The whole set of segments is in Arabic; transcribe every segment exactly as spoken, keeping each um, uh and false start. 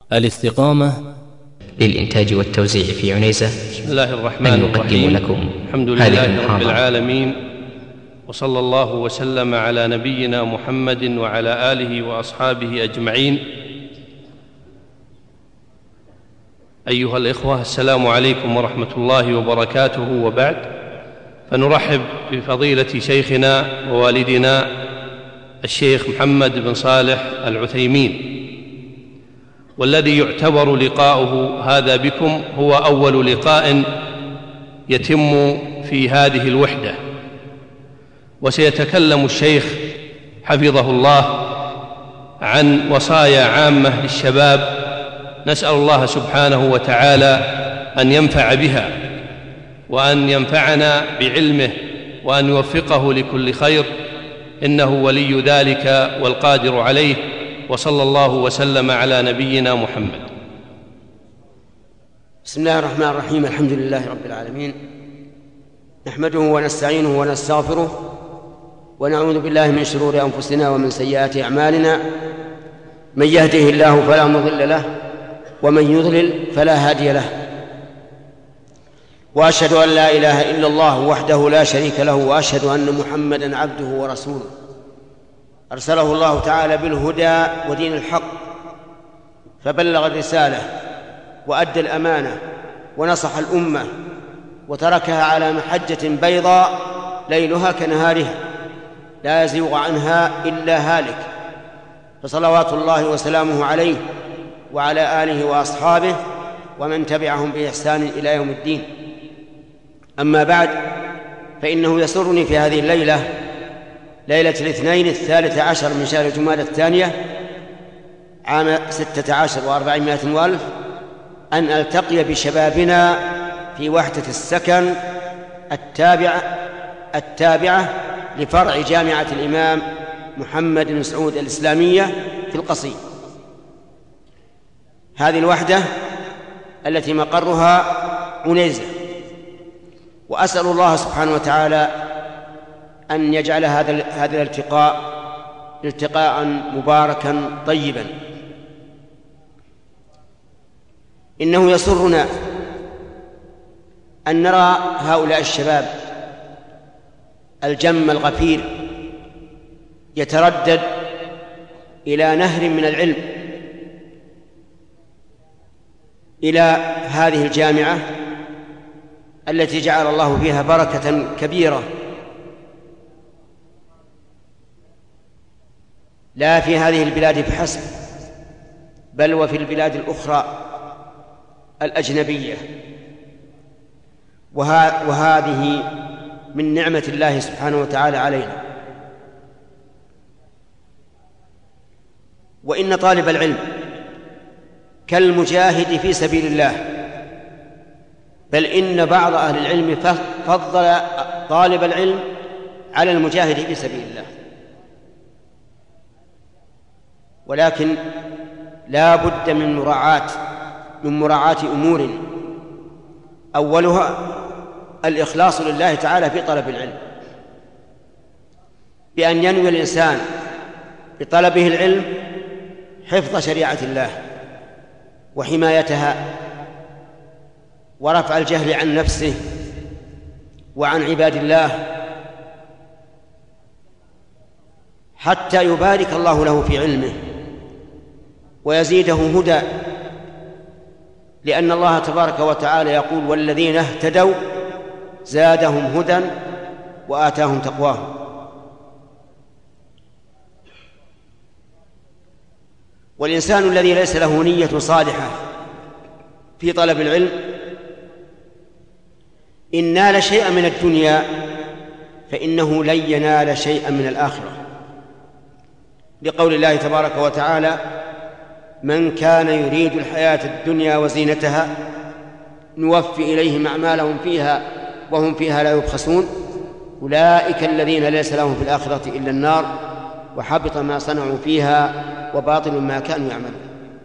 الاستقامة للإنتاج والتوزيع في عنيزة. بسم الله الرحمن الرحيم. لكم الحمد لله رب العالمين، وصلى الله وسلم على نبينا محمد وعلى آله وأصحابه أجمعين. أيها الإخوة، السلام عليكم ورحمة الله وبركاته. وبعد، فنرحب بفضيلة شيخنا ووالدنا الشيخ محمد بن صالح العثيمين، والذي يعتبر لقاؤه هذا بكم هو أول لقاء يتم في هذه الوحدة. وسيتكلم الشيخ حفظه الله عن وصايا عامة للشباب، نسأل الله سبحانه وتعالى أن ينفع بها، وأن ينفعنا بعلمه، وأن يوفقه لكل خير، إنه ولي ذلك والقادر عليه. وصلى الله وسلم على نبينا محمد. بسم الله الرحمن الرحيم. الحمد لله رب العالمين، نحمده ونستعينه ونستغفره، ونعوذ بالله من شرور أنفسنا ومن سيئات أعمالنا. من يهده الله فلا مضل له، ومن يضلل فلا هادي له. وأشهد أن لا إله إلا الله وحده لا شريك له، وأشهد أن محمدًا عبده ورسوله، أرسله الله تعالى بالهدى ودين الحق، فبلغ الرسالة وأدى الأمانة ونصح الأمة، وتركها على محجة بيضاء ليلها كنهارها، لا يزيغ عنها إلا هالك. فصلوات الله وسلامه عليه وعلى آله وأصحابه ومن تبعهم بإحسان إلى يوم الدين. أما بعد، فإنه يسرني في هذه الليلة، ليلة الاثنين الثالث عشر من شهر جمادى الثانية عام ستة عشر وأربعمائة وألف، أن ألتقي بشبابنا في وحدة السكن التابعة التابعة لفرع جامعة الإمام محمد بن سعود الإسلامية في القصيم. هذه الوحدة التي مقرها عنيزة، وأسأل الله سبحانه وتعالى أن يجعل هذا هذا الالتقاء التقاء مباركا طيبا. إنه يسرنا أن نرى هؤلاء الشباب الجم الغفير يتردد إلى نهر من العلم، إلى هذه الجامعة التي جعل الله فيها بركة كبيرة، لا في هذه البلاد فحسب، بل وفي البلاد الأخرى الأجنبية. وهذه من نعمة الله سبحانه وتعالى علينا. وإن طالب العلم كالمجاهد في سبيل الله، بل إن بعض أهل العلم فضل طالب العلم على المجاهد في سبيل الله. ولكن لا بد من مراعاة من مراعاة أمور، أولها الإخلاص لله تعالى في طلب العلم، بأن ينوي الإنسان بطلبه العلم حفظ شريعة الله وحمايتها، ورفع الجهل عن نفسه وعن عباد الله، حتى يبارك الله له في علمه ويزيده هدى. لأن الله تبارك وتعالى يقول: والذين اهتدوا زادهم هدى وآتاهم تقواهم. والإنسان الذي ليس له نية صالحة في طلب العلم، إن نال شيئا من الدنيا فإنه لن ينال شيئا من الآخرة، لقول الله تبارك وتعالى: من كان يريد الحياة الدنيا وزينتها نوفي إليهم أعمالهم فيها وهم فيها لا يبخسون، أولئك الذين ليس لهم في الآخرة إلا النار وحبط ما صنعوا فيها وباطل ما كانوا يعملون.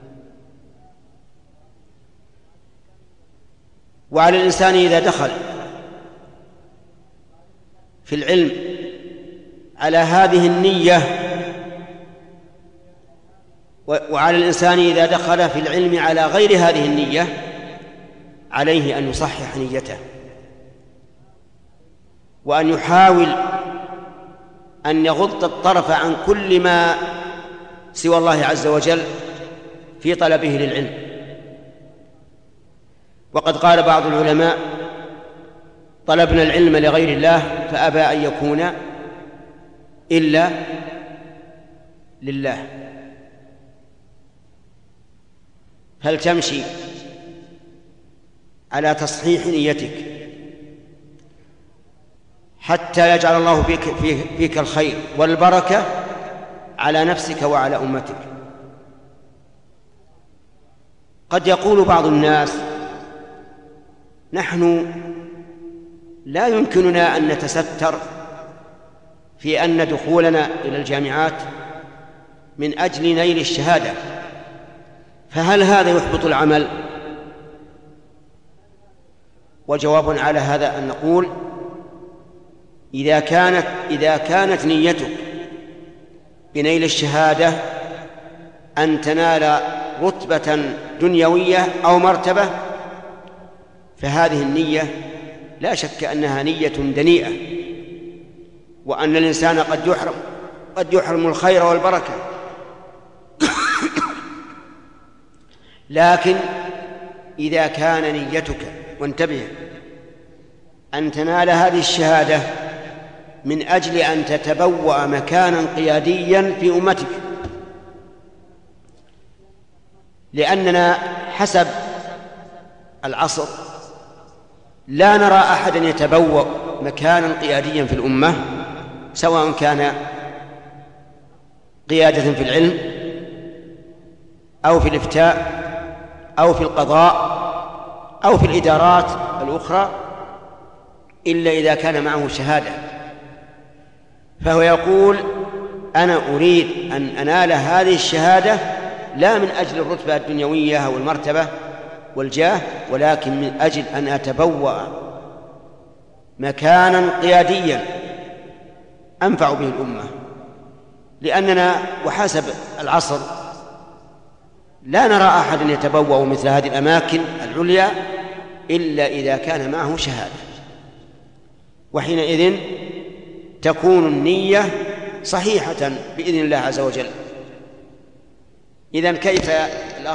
وعلى الإنسان إذا دخل في العلم على هذه النية وعلى الإنسان إذا دخل في العلم على غير هذه النية عليه أن يصحح نيته، وأن يحاول أن يغض الطرف عن كل ما سوى الله عز وجل في طلبه للعلم. وقد قال بعض العلماء: طلبنا العلم لغير الله فأبى أن يكون إلا لله. هل تمشي على تصحيح نيتك حتى يجعل الله فيك, فيك الخير والبركة على نفسك وعلى أمتك؟ قد يقول بعض الناس: نحن لا يمكننا أن نتستر في أن دخولنا إلى الجامعات من أجل نيل الشهادة، فهل هذا يحبط العمل؟ وجواب على هذا أن نقول: إذا كانت إذا كانت نيتك بنيل الشهادة أن تنال رتبة دنيوية أو مرتبة، فهذه النية لا شك أنها نية دنيئة، وأن الإنسان قد يحرم قد يحرم الخير والبركة. لكن إذا كان نيتك، وانتبه، أن تنال هذه الشهادة من أجل أن تتبوأ مكانا قياديا في أمتك، لأننا حسب العصر لا نرى أحدا يتبوأ مكانا قياديا في الأمة، سواء كان قيادة في العلم أو في الإفتاء أو في القضاء أو في الإدارات الأخرى، إلا إذا كان معه شهادة. فهو يقول: أنا أريد أن أنال هذه الشهادة لا من أجل الرتبة الدنيوية أو المرتبة والجاه، ولكن من أجل أن أتبوأ مكانا قياديا أنفع به الأمة. لأننا وحسب العصر لا نرى أحدا يتبوأ مثل هذه الأماكن العليا إلا إذا كان معه شهادة، وحينئذ تكون النية صحيحة بإذن الله عز وجل. إذن كيف الأخ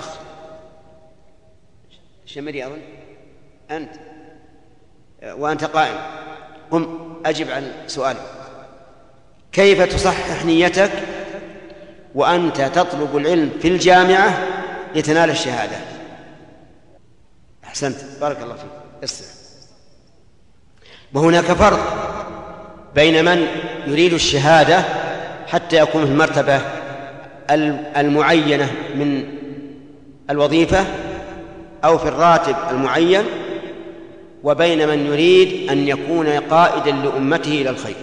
شمري أظن أنت وأنت قائم، قم أجب عن سؤالي: كيف تصحح نيتك وأنت تطلب العلم في الجامعة لتنال الشهادة؟ أحسنت، بارك الله فيك. اسمع، وهناك فرق بين من يريد الشهادة حتى يكون في المرتبة المعينة من الوظيفة أو في الراتب المعين، وبين من يريد أن يكون قائدا لأمته إلى الخير.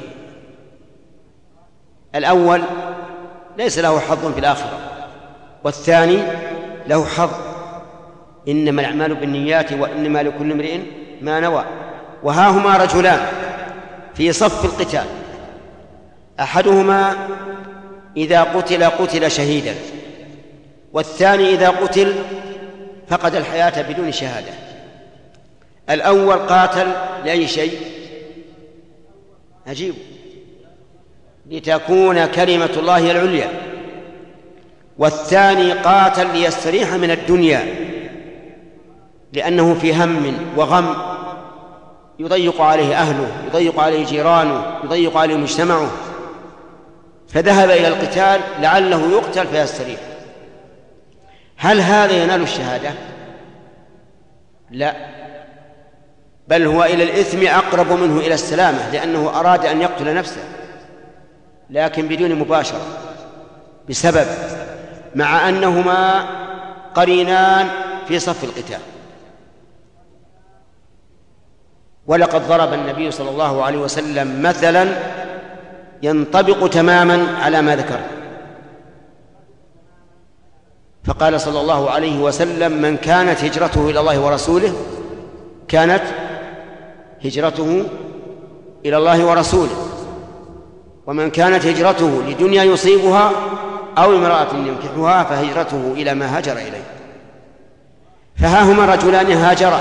الأول ليس له حظ في الآخرة، والثاني له حظ. إنما الأعمال بالنيات وإنما لكل امرئ ما نوى. وها هما رجلان في صف القتال، أحدهما إذا قتل قتل شهيدا، والثاني إذا قتل فقد الحياة بدون شهادة. الأول قاتل لأي شيء؟ عجيب، لتكون كلمة الله العليا. والثاني قاتل ليستريح من الدنيا، لأنه في هم وغم يضيق عليه أهله، يضيق عليه جيرانه، يضيق عليه مجتمعه، فذهب إلى القتال لعله يقتل فيستريح. هل هذا ينال الشهادة؟ لا، بل هو إلى الإثم أقرب منه إلى السلامة، لأنه أراد أن يقتل نفسه لكن بدون مباشرة، بسبب مع أنهما قرينان في صف القتال. ولقد ضرب النبي صلى الله عليه وسلم مثلا ينطبق تماما على ما ذكر، فقال صلى الله عليه وسلم: من كانت هجرته إلى الله ورسوله كانت هجرته إلى الله ورسوله، ومن كانت هجرته لدنيا يصيبها أو امرأة ينكحها فهجرته إلى ما هاجر إليه. فها هما رجلان هاجرا،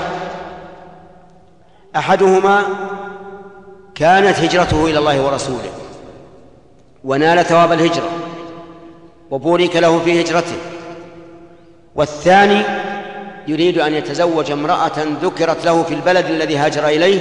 أحدهما كانت هجرته إلى الله ورسوله ونال ثواب الهجرة وبورك له في هجرته، والثاني يريد أن يتزوج امرأة ذكرت له في البلد الذي هاجر إليه،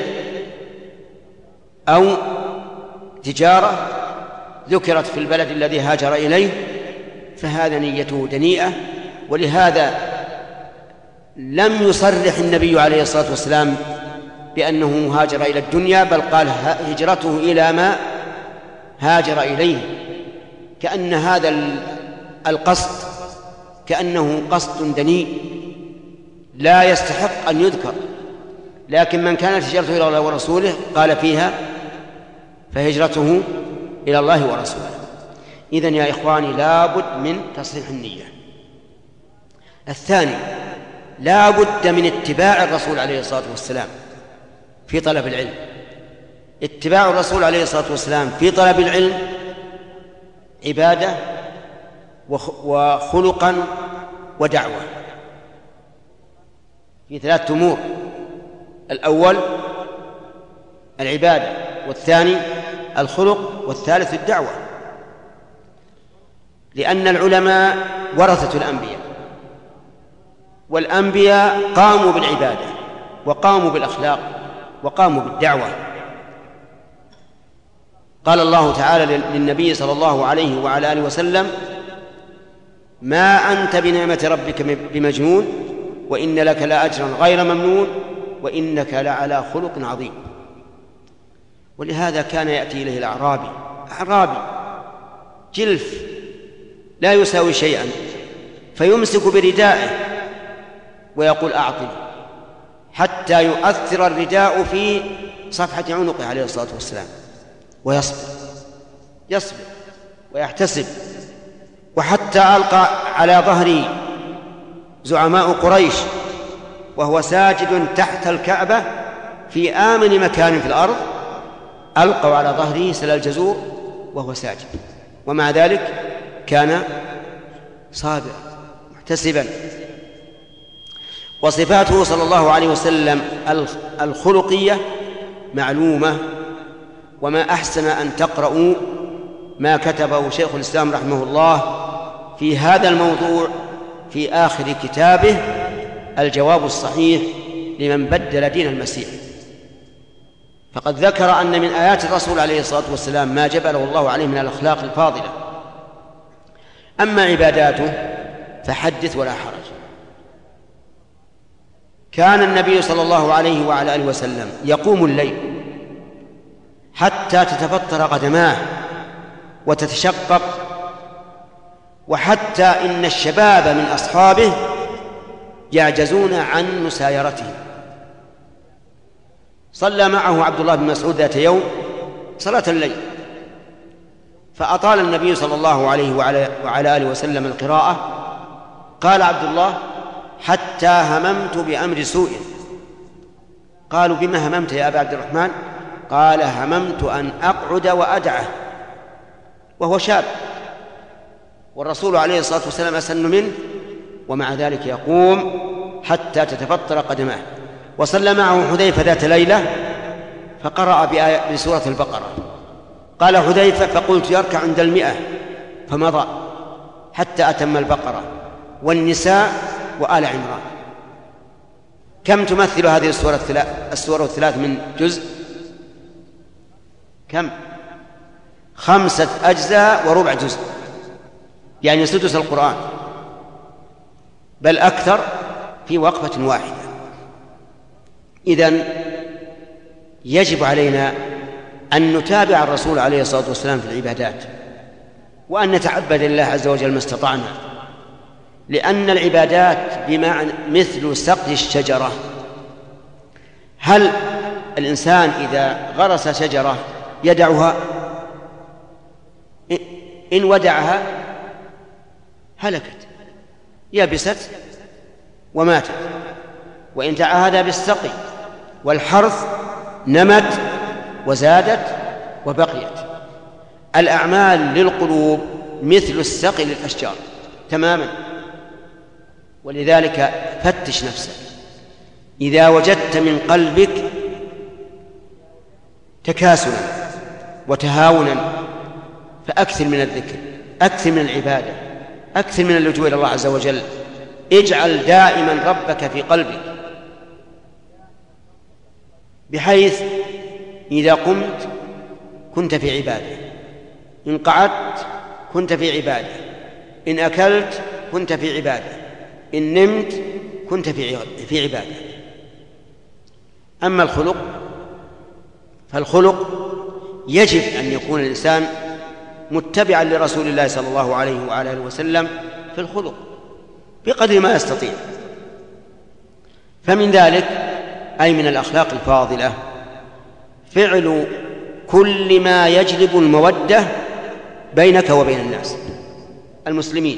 أو تجارة ذكرت في البلد الذي هاجر إليه، فهذا نيته دنيئة. ولهذا لم يصرح النبي عليه الصلاة والسلام بأنه هاجر إلى الدنيا، بل قال هجرته إلى ما هاجر إليه، كأن هذا القصد كأنه قصد دنيء لا يستحق أن يذكر. لكن من كانت هجرته إلى الله ورسوله قال فيها فهجرته إلى الله ورسوله. إذن يا إخواني لا بد من تصحيح النية. الثاني لا بد من اتباع الرسول عليه الصلاة والسلام في طلب العلم. اتباع الرسول عليه الصلاة والسلام في طلب العلم عبادة وخلقا ودعوة في ثلاثة أمور: الأول العبادة، والثاني الخلق، والثالث الدعوة. لأن العلماء ورثة الأنبياء، والأنبياء قاموا بالعبادة وقاموا بالأخلاق وقاموا بالدعوة. قال الله تعالى للنبي صلى الله عليه وعلى آله وسلم: ما أنت بنعمة ربك بمجنون وإن لك لأجرا غير ممنون وإنك لعلى خلق عظيم. ولهذا كان يأتي إليه الأعرابي أعرابي جلف لا يساوي شيئا، فيمسك بردائه ويقول: أعطني، حتى يؤثر الرداء في صفحة عنقه عليه الصلاة والسلام، ويصبر يصبر ويحتسب. وحتى ألقى على ظهري زعماء قريش وهو ساجد تحت الكعبة في آمن مكان في الأرض، ألقوا على ظهره سل الجزور وهو ساجد، ومع ذلك كان صابرا محتسبا. وصفاته صلى الله عليه وسلم الخلقية معلومة، وما أحسن أن تقرأوا ما كتبه شيخ الإسلام رحمه الله في هذا الموضوع في آخر كتابه الجواب الصحيح لمن بدل دين المسيح. فقد ذكر أن من آيات الرسول عليه الصلاة والسلام ما جبله الله عليه من الأخلاق الفاضلة. أما عباداته فحدث ولا حرج. كان النبي صلى الله عليه وعلى آله وسلم يقوم الليل حتى تتفطر قدماه وتتشقق، وحتى إن الشباب من أصحابه يعجزون عن مسايرته. صلى معه عبد الله بن مسعود ذات يوم صلاة الليل، فأطال النبي صلى الله عليه وعلى آله وسلم القراءة. قال عبد الله: حتى هممت بأمر سوء. قالوا: بما هممت يا أبا عبد الرحمن؟ قال: هممت أن أقعد وأدعه، وهو شاب والرسول عليه الصلاة والسلام أسن منه، ومع ذلك يقوم حتى تتفطر قدماه. وصلى معه حذيفة ذات ليلة فقرأ بآية بسورة البقرة. قال حذيفة: فقلت يركع عند المئة، فمضى حتى أتم البقرة والنساء وآل عمران. كم تمثل هذه السورة الثلاث السورة الثلاث من جزء؟ كم؟ خمسة أجزاء وربع جزء، يعني سدس القرآن، بل أكثر في وقفة واحدة. إذن يجب علينا أن نتابع الرسول عليه الصلاة والسلام في العبادات، وأن نتعبد لله عز وجل ما استطعنا، لأن العبادات بمعنى مثل سقي الشجرة. هل الإنسان إذا غرس شجرة يدعها؟ إن ودعها هلكت، يبست وماتت. وإن تعاهد بالسقي والحرث نمت وزادت وبقيت. الأعمال للقلوب مثل السقي للأشجار تماما. ولذلك فتش نفسك، إذا وجدت من قلبك تكاسلا وتهاونا فأكثر من الذكر، أكثر من العبادة، أكثر من اللجوء إلى الله عز وجل. اجعل دائما ربك في قلبك، بحيث إذا قمت كنت في عبادة، إن قعدت كنت في عبادة، إن أكلت كنت في عبادة، إن نمت كنت في عبادة. أما الخلق فالخلق يجب أن يكون الإنسان متبعا لرسول الله صلى الله عليه وعلى آله وسلم في الخلق بقدر ما يستطيع. فمن ذلك أي من الأخلاق الفاضلة فعل كل ما يجلب المودة بينك وبين الناس المسلمين،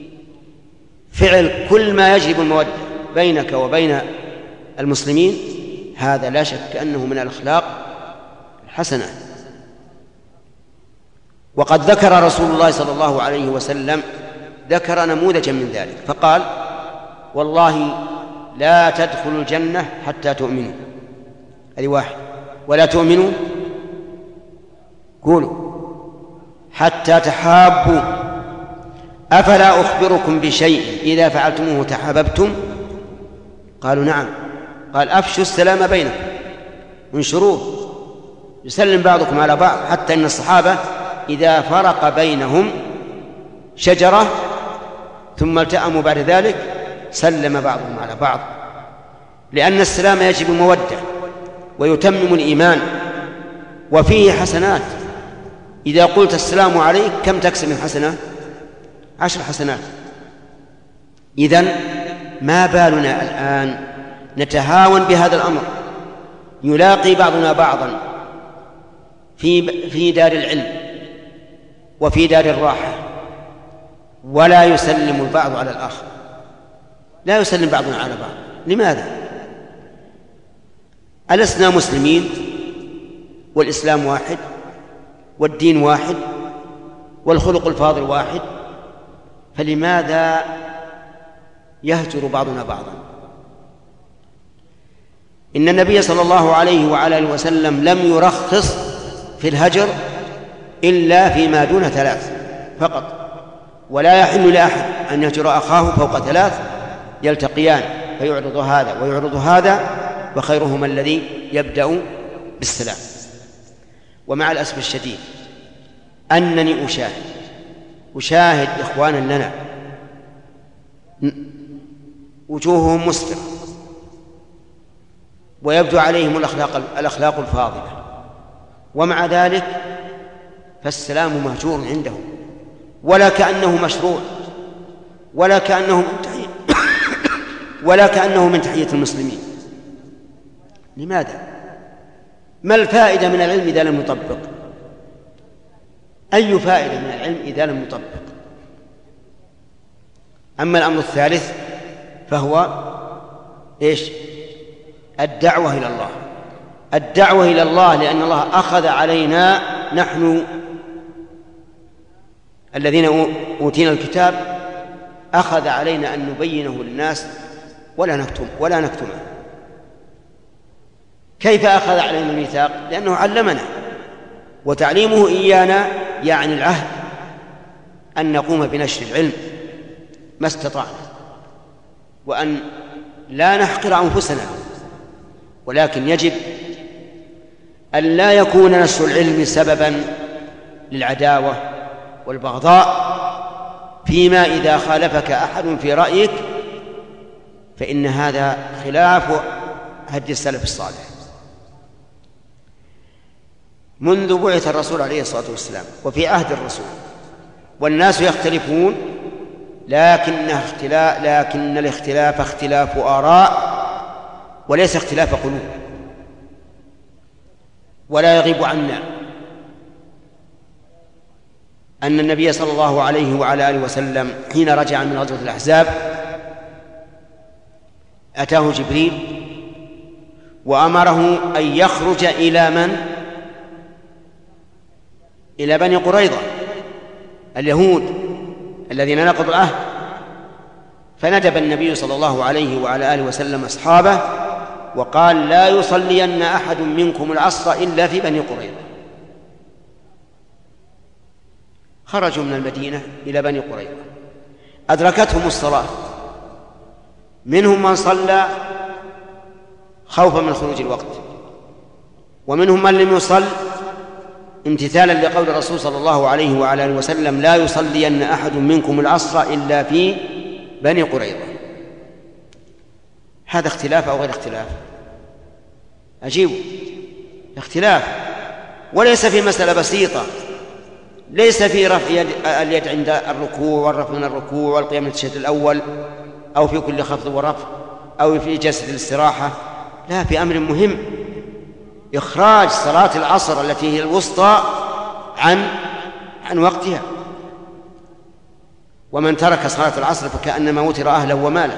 فعل كل ما يجلب المودة بينك وبين المسلمين، هذا لا شك أنه من الأخلاق الحسنة. وقد ذكر رسول الله صلى الله عليه وسلم ذكر نموذجا من ذلك فقال: والله لا تدخلوا الجنة حتى تؤمنوا، هذه واحد، ولا تؤمنوا قولوا حتى تحابوا، أفلا أخبركم بشيء إذا فعلتموه تحاببتم؟ قالوا نعم. قال: أفشوا السلام بينكم، انشروه، يسلم بعضكم على بعض، حتى إن الصحابة إذا فرق بينهم شجرة ثم التأموا بعد ذلك سلم بعضهم على بعض، لأن السلام يجب المودة ويتمم الإيمان وفيه حسنات. إذا قلت السلام عليك كم تكسب من حسنة؟ عشر حسنات. إذن ما بالنا الآن نتهاون بهذا الأمر؟ يلاقي بعضنا بعضا في في دار العلم وفي دار الراحة ولا يسلم البعض على الآخر، لا يسلم بعضنا على بعض. لماذا؟ ألسنا مسلمين والإسلام واحد والدين واحد والخلق الفاضل واحد؟ فلماذا يهجر بعضنا بعضا؟ إن النبي صلى الله عليه وعلى آله وسلم لم يرخص في الهجر إلا فيما دون ثلاث فقط، ولا يحل لأحد أن يهجر أخاه فوق ثلاث يلتقيان فيعرض هذا ويعرض هذا، وخيرهما الذي يبدأ بالسلام. ومع الأسف الشديد أنني أشاهد أشاهد إخوانا لنا وجوههم مسفرة ويبدو عليهم الأخلاق, الأخلاق الفاضلة، ومع ذلك فالسلام مهجور عندهم، ولا كأنه مشروع، ولا كأنه من تحية ولا كأنه من تحية المسلمين. لماذا؟ ما الفائدة من العلم إذا لم نطبق؟ أي فائدة من العلم إذا لم نطبق؟ أما الأمر الثالث فهو إيش؟ الدعوة إلى الله، الدعوة إلى الله، لأن الله أخذ علينا نحن الذين أوتينا الكتاب، أخذ علينا أن نبينه للناس ولا نكتم ولا نكتمه. كيف أخذ علينا الميثاق؟ لأنه علمنا، وتعليمه إيانا يعني العهد أن نقوم بنشر العلم ما استطعنا، وأن لا نحقر أنفسنا، ولكن يجب أن لا يكون نشر العلم سببا للعداوة والبغضاء، فيما إذا خالفك أحد في رأيك فإن هذا خلاف هدي السلف الصالح. منذ بعث الرسول عليه الصلاة والسلام وفي عهد الرسول والناس يختلفون، لكن اختلاف لكن الاختلاف اختلاف آراء وليس اختلاف قلوب. ولا يغيب عنا أن النبي صلى الله عليه وعلى آله وسلم حين رجع من غزوة الأحزاب أتاه جبريل وأمره أن يخرج إلى من؟ إلى بني قريظة اليهود، الذين نقضوا العهد. فندب النبي صلى الله عليه وعلى آله وسلم أصحابه وقال: لا يصلين أحد منكم العصر إلا في بني قريظة. خرجوا من المدينة إلى بني قريظة، أدركتهم الصلاة، منهم من صلى خوفا من خروج الوقت، ومنهم من لم يصل امتثالا لقول الرسول صلى الله عليه وعلى آله وسلم: لا يصلين أحد منكم العصر إلا في بني قريظة. هذا اختلاف أو غير اختلاف؟ أجيب، اختلاف، وليس في مسألة بسيطة، ليس في رفع يد اليد عند الركوع والرفع من الركوع والقيام من التشهد الأول، أو في كل خفض ورفع، أو في جلسة الاستراحة، لا، في أمر مهم: إخراج صلاة العصر التي هي الوسطى عن عن وقتها. ومن ترك صلاة العصر فكأنما وتر أهله وماله.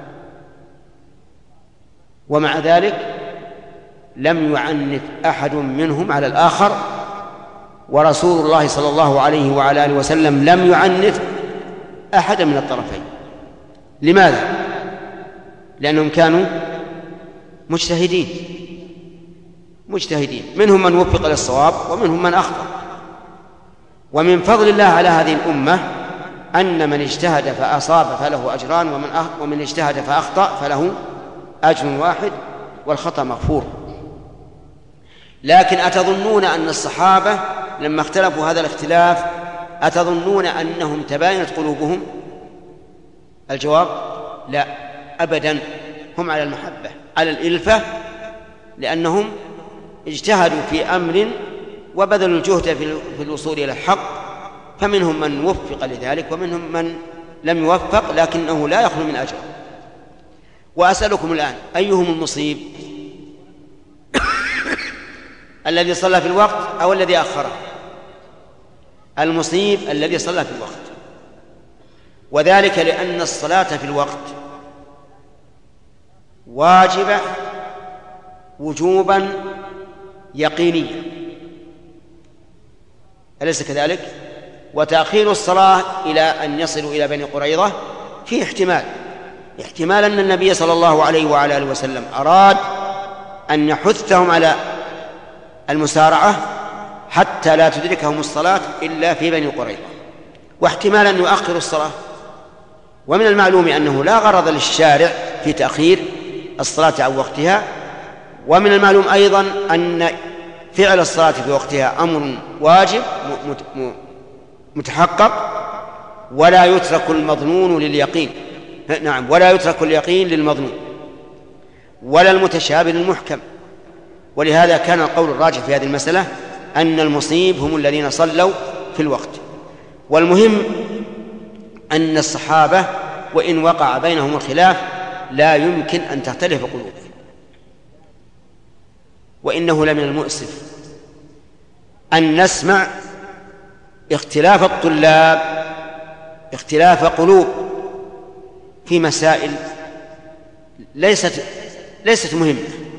ومع ذلك لم يعنف أحد منهم على الآخر، ورسول الله صلى الله عليه وعلى آله وسلم لم يعنف أحدا من الطرفين. لماذا؟ لأنهم كانوا مجتهدين مجتهدين منهم من وفق للصواب ومنهم من أخطأ. ومن فضل الله على هذه الأمة أن من اجتهد فأصاب فله أجران، ومن ومن اجتهد فأخطأ فله أجر واحد، والخطأ مغفور. لكن أتظنون أن الصحابة لما اختلفوا هذا الاختلاف أتظنون أنهم تباينت قلوبهم؟ الجواب: لا أبدا، هم على المحبة، على الإلفة، لأنهم اجتهدوا في أمر وبذلوا الجهد في الوصول إلى الحق، فمنهم من وفق لذلك ومنهم من لم يوفق، لكنه لا يخلو من أجر. وأسألكم الآن: أيهم المصيب؟ الذي صلى في الوقت أو الذي أخره؟ المصيب الذي صلى في الوقت، وذلك لأن الصلاة في الوقت واجبة وجوبا يقينيا، أليس كذلك؟ وتأخير الصلاة إلى أن يصلوا إلى بني قريظة فيه احتمال احتمال أن النبي صلى الله عليه وعلى آله وسلم أراد أن يحثهم على المسارعة حتى لا تدركهم الصلاة إلا في بني قريظة، واحتمال أن يؤخروا الصلاة. ومن المعلوم أنه لا غرض للشارع في تأخير الصلاة عن وقتها. ومن المعلوم أيضا أن فعل الصلاة في وقتها أمر واجب متحقق، ولا يترك المظنون لليقين، نعم، ولا يترك اليقين للمظنون، ولا المتشابه للمحكم. ولهذا كان القول الراجح في هذه المسألة أن المصيب هم الذين صلوا في الوقت. والمهم أن الصحابة وإن وقع بينهم الخلاف لا يمكن أن تختلف قلوبهم. وإنه لمن المؤسف أن نسمع اختلاف الطلاب، اختلاف قلوب في مسائل ليست ليست مهمة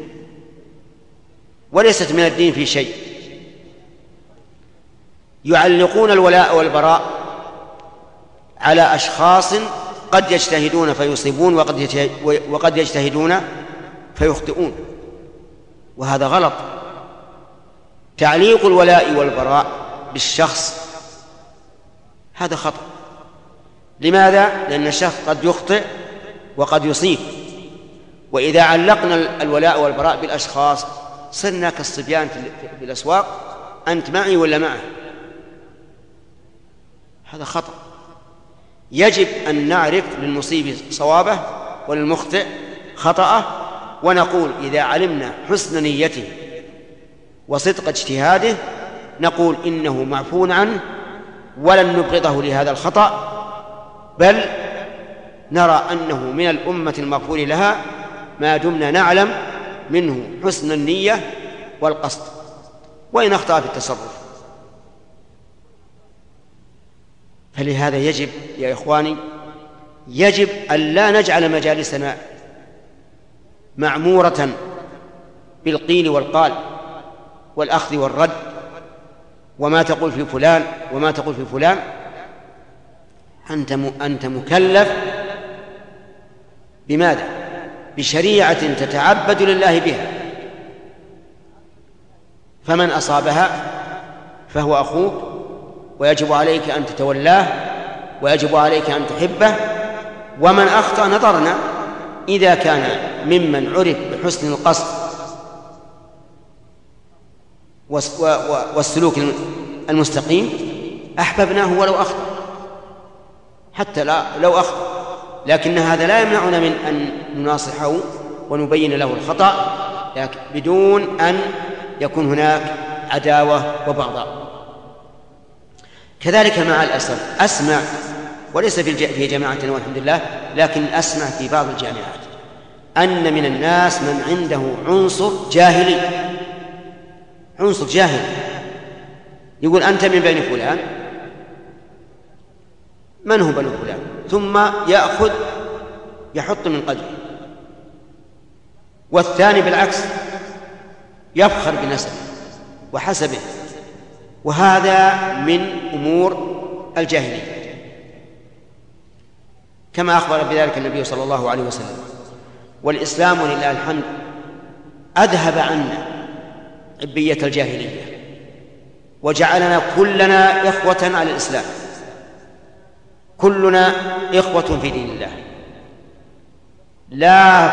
وليست من الدين في شيء، يعلقون الولاء والبراء على أشخاص قد يجتهدون فيصيبون وقد يجتهدون فيخطئون، وهذا غلط. تعليق الولاء والبراء بالشخص هذا خطأ. لماذا؟ لأن الشخص قد يخطئ وقد يصيب. وإذا علقنا الولاء والبراء بالأشخاص صرنا كالصبيان في الأسواق، أنت معي ولا معه، هذا خطأ. يجب أن نعرف للمصيب صوابه وللمخطئ خطأه، ونقول إذا علمنا حسن نيته وصدق اجتهاده نقول إنه معفو عنه ولن نبغضه لهذا الخطأ، بل نرى أنه من الأمة المغفور لها ما دمنا نعلم منه حسن النية والقصد، وإن أخطأ في التصرف. فلهذا يجب يا إخواني يجب أن لا نجعل مجالسنا معمورة بالقيل والقال والأخذ والرد، وما تقول في فلان وما تقول في فلان. أنت أنت مكلف بماذا؟ بشريعة تتعبد لله بها، فمن أصابها فهو أخوك ويجب عليك أن تتولاه ويجب عليك أن تحبه، ومن أخطأ نظرنا إذا كان ممن عرف بحسن القصد والسلوك المستقيم أحببناه ولو أخطأ، حتى لا لو أخطأ، لكن هذا لا يمنعنا من أن نناصحه ونبين له الخطأ بدون أن يكون هناك عداوة وبغضاء. كذلك مع الأسف أسمع، وليس في جماعتنا والحمد لله، لكن أسمع في بعض الجامعات أن من الناس من عنده عنصر جاهلي، عنصر جاهل، يقول أنت من بني فلان، من هو بني فلان؟ ثم يأخذ يحط من قدره. والثاني بالعكس يفخر بنسبه وحسبه، وهذا من أمور الجاهلية كما أخبر بذلك النبي صلى الله عليه وسلم. والإسلام ولله الحمد أذهب عنا عبية الجاهلية وجعلنا كلنا إخوة على الإسلام، كلنا إخوة في دين الله، لا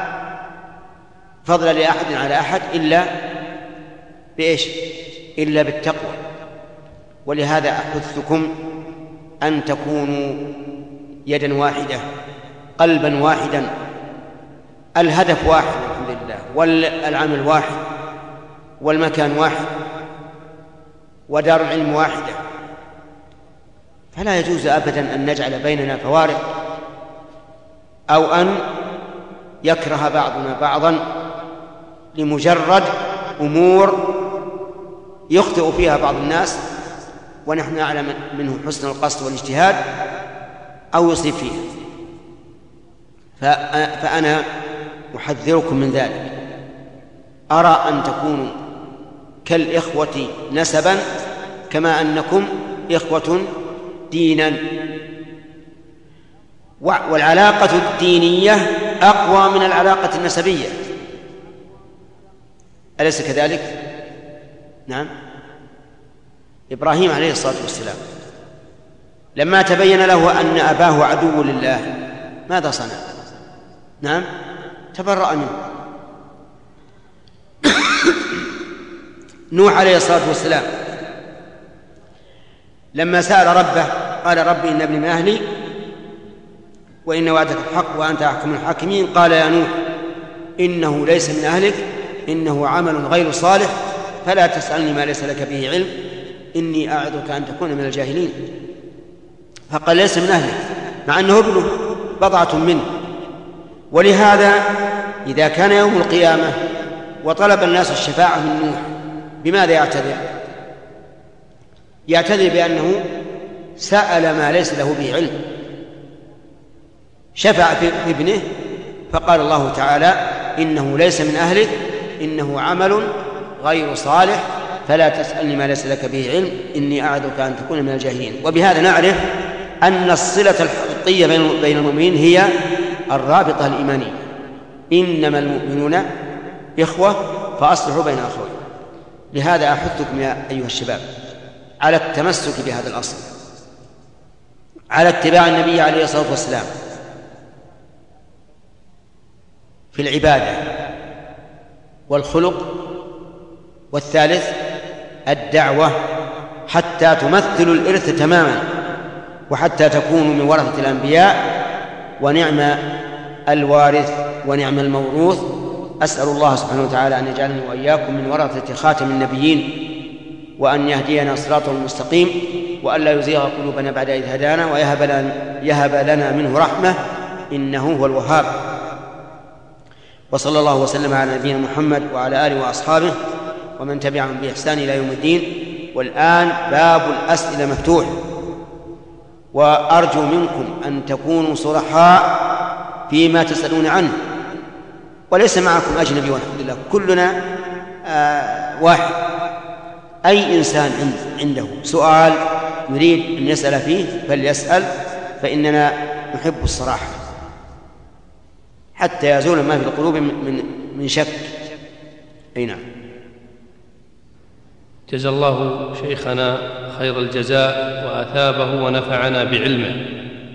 فضل لأحد على أحد إلا بإيش؟ إلا بالتقوى. ولهذا أحثكم أن تكونوا يدا واحدة، قلبا واحدا، الهدف واحد الحمد لله، والعمل واحد، والمكان واحد، ودار العلم واحدة. فلا يجوز أبدا أن نجعل بيننا فوارق أو أن يكره بعضنا بعضا لمجرد أمور يخطئ فيها بعض الناس ونحن نعلم منه حسن القصد والاجتهاد أو يصيب فيها. فأنا أحذركم من ذلك. أرى أن تكونوا كالإخوة نسبا كما أنكم إخوة دينا، والعلاقة الدينية أقوى من العلاقة النسبية، أليس كذلك؟ نعم. إبراهيم عليه الصلاة والسلام لما تبين له أن أباه عدو لله ماذا صنع؟ نعم، تبرأ منه. نوح عليه الصلاة والسلام لما سأل ربه قال ربي إن ابني من أهلي وإن وعدك الحق وأنت أحكم الحاكمين، قال يا نوح إنه ليس من أهلك إنه عمل غير صالح فلا تسألني ما ليس لك به علم إني أعظك أن تكون من الجاهلين. فقال ليس من أهلك مع أنه ابنه بضعة منه. ولهذا إذا كان يوم القيامة وطلب الناس الشفاعة من نوح بماذا يعتذر؟ يعتذر بأنه سأل ما ليس له به علم، شفع في ابنه فقال الله تعالى إنه ليس من أهلك إنه عمل غير صالح فلا تسألني ما ليس لك به علم إني أعظك أن تكون من الجاهلين. وبهذا نعرف أن الصلة الحقيقية بين المؤمنين هي الرابطة الإيمانية، إنما المؤمنون إخوة فأصلحوا بين أخوين. لهذا أحثكم يا أيها الشباب على التمسك بهذا الأصل، على اتباع النبي عليه الصلاة والسلام في العبادة والخلق، والثالث الدعوة حتى تمثلوا الإرث تماما وحتى تكونوا من ورثة الأنبياء، ونعم الوارث ونعم الموروث. أسأل الله سبحانه وتعالى أن يجعلني وإياكم من ورثة خاتم النبيين، وأن يهدينا صراطه المستقيم، وأن لا يزيغ قلوبنا بعد إذ هدانا، ويهب لنا, يهب لنا منه رحمة إنه هو الوهاب. وصلى الله وسلم على نبينا محمد وعلى آله وأصحابه ومن تبعهم بإحسان إلى يوم الدين. والآن باب الأسئلة مفتوح، وأرجو منكم أن تكونوا صرحاء فيما تسألون عنه، وليس معكم أجنبي والحمد لله، كلنا آه واحد. أي إنسان عنده سؤال يريد أن يسأل فيه فليسأل، فإننا نحب الصراحة حتى يزول ما في القلوب من من شك. أي نعم. جزا الله شيخنا خير الجزاء وأثابه ونفعنا بعلمه.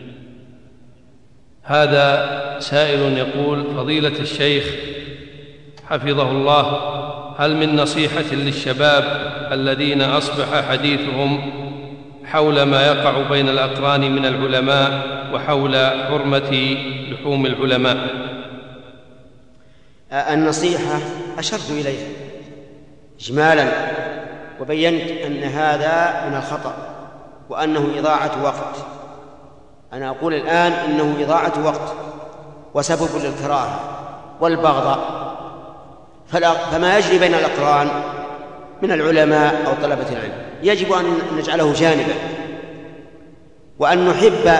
هذا سائل يقول: فضيلة الشيخ حفظه الله، هل من نصيحة للشباب الذين أصبح حديثهم حول ما يقع بين الأقران من العلماء وحول حرمة لحوم العلماء؟ النصيحة أشرت إليها إجمالا وبينت أن هذا من الخطأ وأنه إضاعة وقت. أنا أقول الآن إنه إضاعة وقت وسبب للكراهة والبغضاء، فما يجري بين الأقران من العلماء أو طلبة العلم يجب أن نجعله جانبا، وأن نحب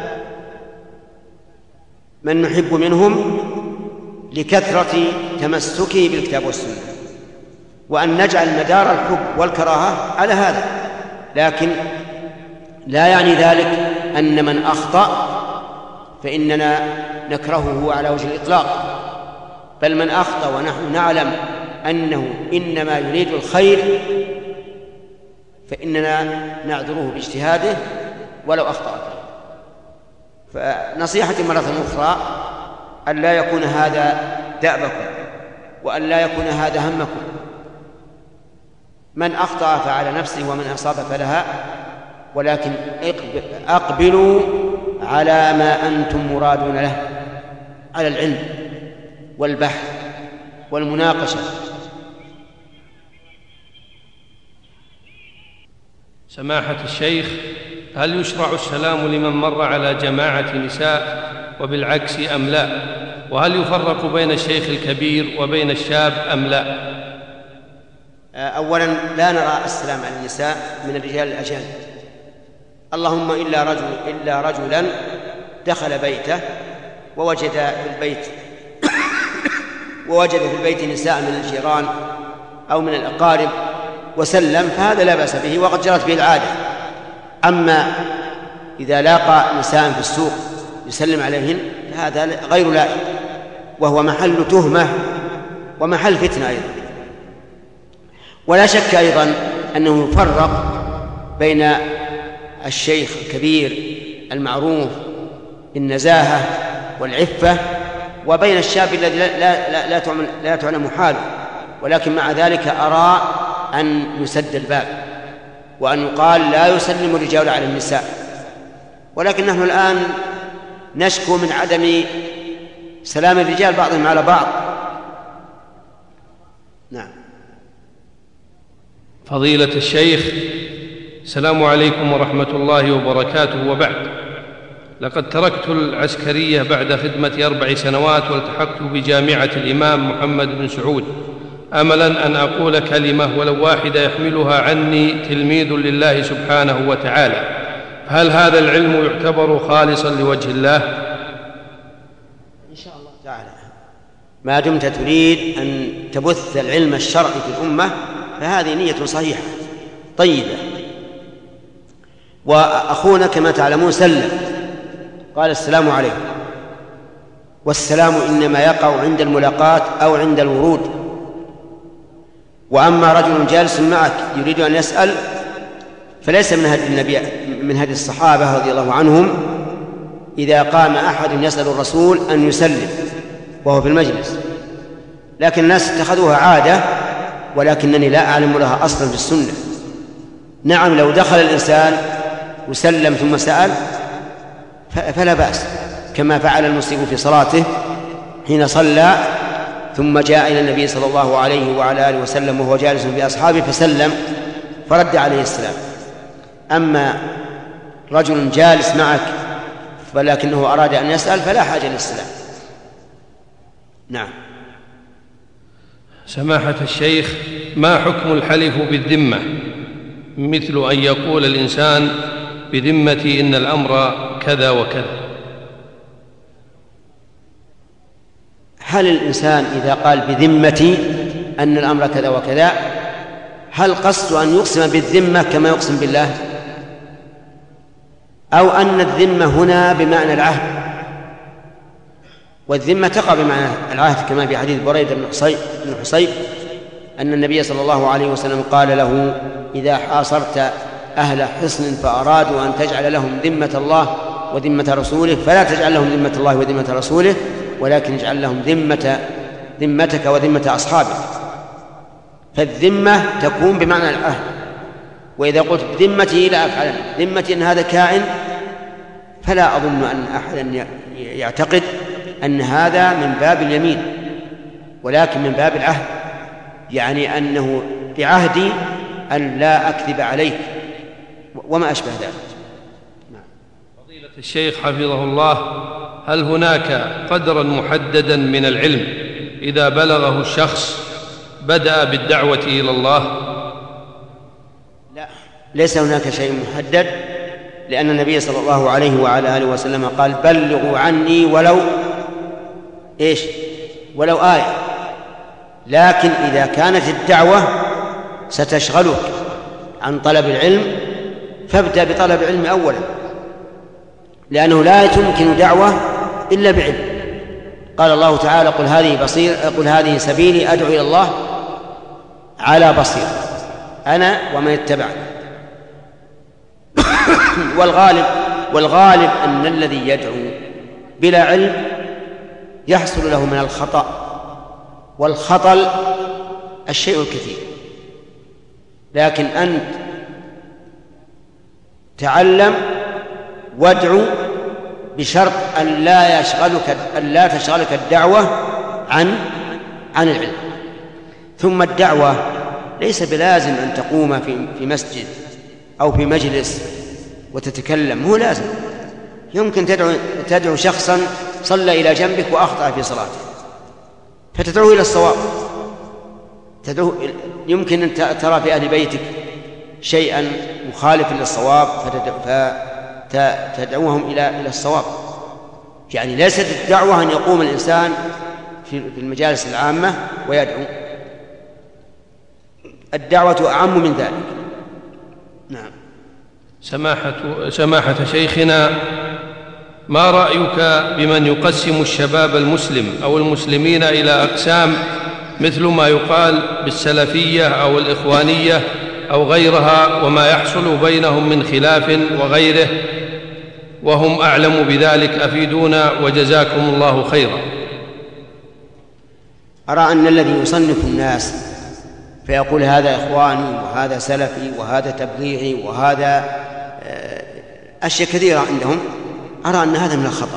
من نحب منهم لكثرة تمسكه بالكتاب والسنة، وأن نجعل مدار الحب والكراهة على هذا. لكن لا يعني ذلك أن من أخطأ فإننا نكرهه على وجه الإطلاق، بل من أخطأ ونحن نعلم أنه إنما يريد الخير فإننا نعذره باجتهاده ولو أخطأ. فنصيحتي مرة أخرى أن لا يكون هذا دأبكم وأن لا يكون هذا همكم. من أخطأ فعلى نفسه ومن أصاب فلها، ولكن أقبلوا على ما أنتم مرادون له، على العلم والبحث والمناقشة. سماحة الشيخ، هل يشرع السلام لمن مر على جماعة نساء وبالعكس أم لا؟ وهل يفرق بين الشيخ الكبير وبين الشاب أم لا؟ أولا لا نرى السلام على النساء من الرجال الأجانب، اللهم إلا رجل إلا رجلا دخل بيته ووجد في البيت ووجد في البيت نساء من الجيران أو من الأقارب وسلم، فهذا لا بأس به وقد جرت به العادة. أما إذا لاقى نساء في السوق يسلم عليهن فهذا غير لائق، وهو محل تهمة ومحل فتنة أيضا. ولا شك أيضا أنه يفرق بين الشيخ الكبير المعروف بالنزاهة والعفة وبين الشاب الذي لا, لا, لا, تعلم, لا تعلم حاله، ولكن مع ذلك أرى أن يسد الباب وأن يقال لا يسلم الرجال على النساء. ولكن نحن الآن نشكو من عدم سلام الرجال بعضهم على بعض. نعم. فضيلة الشيخ، السلام عليكم ورحمة الله وبركاته، وبعد. لقد تركت العسكرية بعد خدمة أربع سنوات والتحقت بجامعة الإمام محمد بن سعود أملا أن أقول كلمة ولو واحدة يحملها عني تلميذ لله سبحانه وتعالى، فهل هذا العلم يعتبر خالصا لوجه الله؟ إن شاء الله تعالى ما دمت تريد أن تبث العلم الشرعي في الأمة فهذه نية صحيحة طيبة. وأخونا كما تعلمون سلم قال السلام عليكم، والسلام إنما يقع عند الملاقاة أو عند الورود. وأما رجل جالس معك يريد أن يسأل فليس من هدي النبي من هدي الصحابة رضي الله عنهم إذا قام أحد يسأل الرسول أن يسلم وهو في المجلس، لكن الناس اتخذوها عادة ولكنني لا أعلم لها أصلا في السنة. نعم لو دخل الإنسان وسلم ثم سأل فلا بأس، كما فعل المسيء في صلاته حين صلى ثم جاء إلى النبي صلى الله عليه وعلى آله وسلم وهو جالس بأصحابه فسلم فرد عليه السلام. أما رجل جالس معك ولكنه أراد أن يسأل فلا حاجة للسلام. نعم. سماحة الشيخ، ما حكم الحلف بالذمة، مثل أن يقول الإنسان بذمتي إن الأمر كذا وكذا؟ هل الإنسان إذا قال بذمتي أن الأمر كذا وكذا هل قصد أن يقسم بالذمة كما يقسم بالله، أو أن الذمة هنا بمعنى العهد، والذمة تقع بمعنى العهد كما في حديث بريدة بن حصيب أن النبي صلى الله عليه وسلم قال له: إذا حاصرت أهل حصن فأرادوا أن تجعل لهم ذمة الله وذمة رسوله فلا تجعل لهم ذمة الله وذمة رسوله، ولكن اجعل لهم ذمة ذمتك وذمة أصحابك. فالذمة تكون بمعنى العهد. وإذا قلت ذمتي لا أفعل ذمتي أن هذا كائن، فلا أظن أن أحدا يعتقد أن هذا من باب اليمين، ولكن من باب العهد، يعني أنه بعهدي أن لا أكذب عليك وما أشبه ذلك. فضيلة الشيخ حفظه الله، هل هناك قدرا محددا من العلم إذا بلغه الشخص بدأ بالدعوة إلى الله؟ لا، ليس هناك شيء محدد، لأن النبي صلى الله عليه وعلى آله وسلم قال: بلغوا عني ولو إيش ولو آية. لكن إذا كانت الدعوة ستشغلك عن طلب العلم فابدأ بطلب العلم أولا، لأنه لا تمكن دعوة إلا بعلم. قال الله تعالى: قل هذه بصير قل هذه سبيلي أدعو إلى الله على بصير أنا ومن اتبعني. والغالب والغالب أن الذي يدعو بلا علم يحصل له من الخطأ، والخطل الشيء الكثير. لكن أنت تعلم وادعو بشرط أن لا يشغلك أن لا تشغلك الدعوة عن عن العلم. ثم الدعوة ليس بلازم أن تقوم في في مسجد أو في مجلس وتتكلم، هو لازم. يمكن تدعو تدعو شخصا صلى إلى جنبك وأخطأ في صلاته فتدعوه إلى الصواب. تدعو يمكن أن ترى في أهل بيتك شيئا مخالفا للصواب فتدعوهم إلى إلى الصواب. يعني ليست الدعوة أن يقوم الإنسان في المجالس العامة ويدعو، الدعوة أعم من ذلك. نعم. سماحة سماحة شيخنا، ما رأيك بمن يقسم الشباب المسلم أو المسلمين إلى أقسام، مثل ما يقال بالسلفية أو الإخوانية أو غيرها، وما يحصل بينهم من خلاف وغيره، وهم أعلم بذلك؟ أفيدونا وجزاكم الله خيرا. أرى أن الذي يصنف الناس فيقول هذا إخواني وهذا سلفي وهذا تبليغي وهذا أشياء كثيرة عندهم، أرى أن هذا من الخطأ،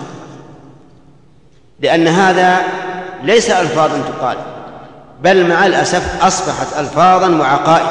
لأن هذا ليس ألفاظا تقال، بل مع الأسف أصبحت ألفاظا وعقائد.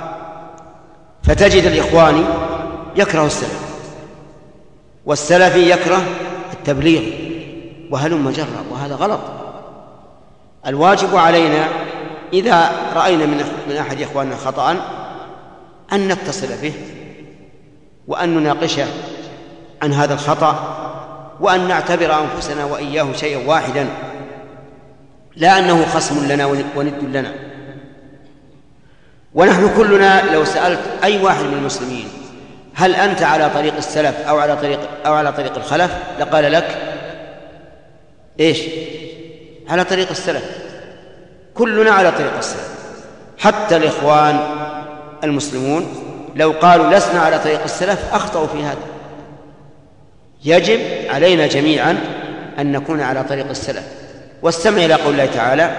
فتجد الإخواني يكره السلف، والسلفي يكره التبليغ، وهلم جرا، وهذا غلط. الواجب علينا إذا رأينا من أحد إخواننا خطأ أن نتصل به وأن نناقشه عن هذا الخطأ، وأن نعتبر أنفسنا وإياه شيئا واحدا، لا أنه خصم لنا وند لنا. ونحن كلنا لو سألت أي واحد من المسلمين هل أنت على طريق السلف أو على طريق أو على طريق الخلف، لقال لك إيش؟ على طريق السلف. كلنا على طريق السلف، حتى الإخوان المسلمون لو قالوا لسنا على طريق السلف أخطأوا في هذا. يجب علينا جميعا أن نكون على طريق السلف. واستمع إلى قول الله تعالى: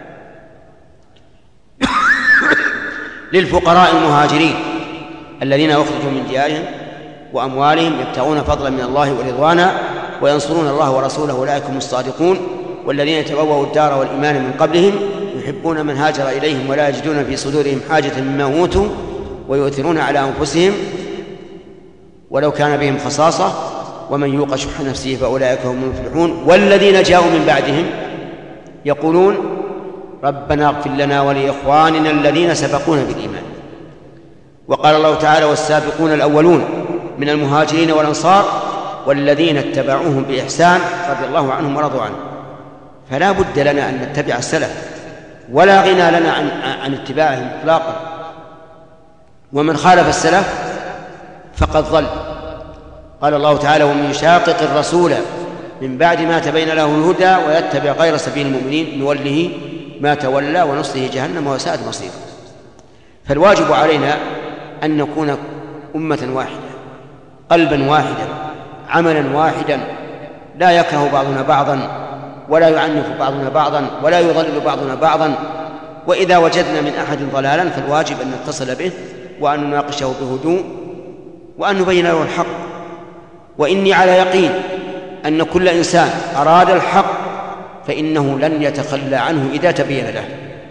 للفقراء المهاجرين الذين أخرجوا من ديارهم وأموالهم يبتغون فضلا من الله ورضوانا وينصرون الله ورسوله أولئك هم الصادقون والذين تبوأوا الدار والإيمان من قبلهم يحبون من هاجر إليهم ولا يجدون في صدورهم حاجة مما أوتوا ويؤثرون على أنفسهم ولو كان بهم خصاصة ومن يوق شح نفسه فأولئك هم المفلحون والذين جاءوا من بعدهم يقولون ربنا اغفر لنا ولإخواننا الذين سبقونا بالإيمان. وقال الله تعالى: والسابقون الأولون من المهاجرين والأنصار والذين اتبعوهم بإحسان رضي الله عنهم ورضوا عنه. فلا بد لنا أن نتبع السلف، ولا غنى لنا عن, عن اتباعهم إطلاقا. ومن خالف السلف فقد ضل. قال الله تعالى: ومن يشاقق الرسول من بعد ما تبين له الهدى ويتبع غير سبيل المؤمنين نوله ما تولى ونصله جهنم وساءت مصيره. فالواجب علينا أن نكون أمة واحدة، قلبا واحدا، عملا واحدا، لا يكره بعضنا بعضا ولا يعنف بعضنا بعضا ولا يضلل بعضنا بعضا. وإذا وجدنا من أحد ضلالا فالواجب أن نتصل به وأن نناقشه بهدوء وأن نبين له الحق. وإني على يقين أن كل إنسان أراد الحق فإنه لن يتخلى عنه إذا تبين له،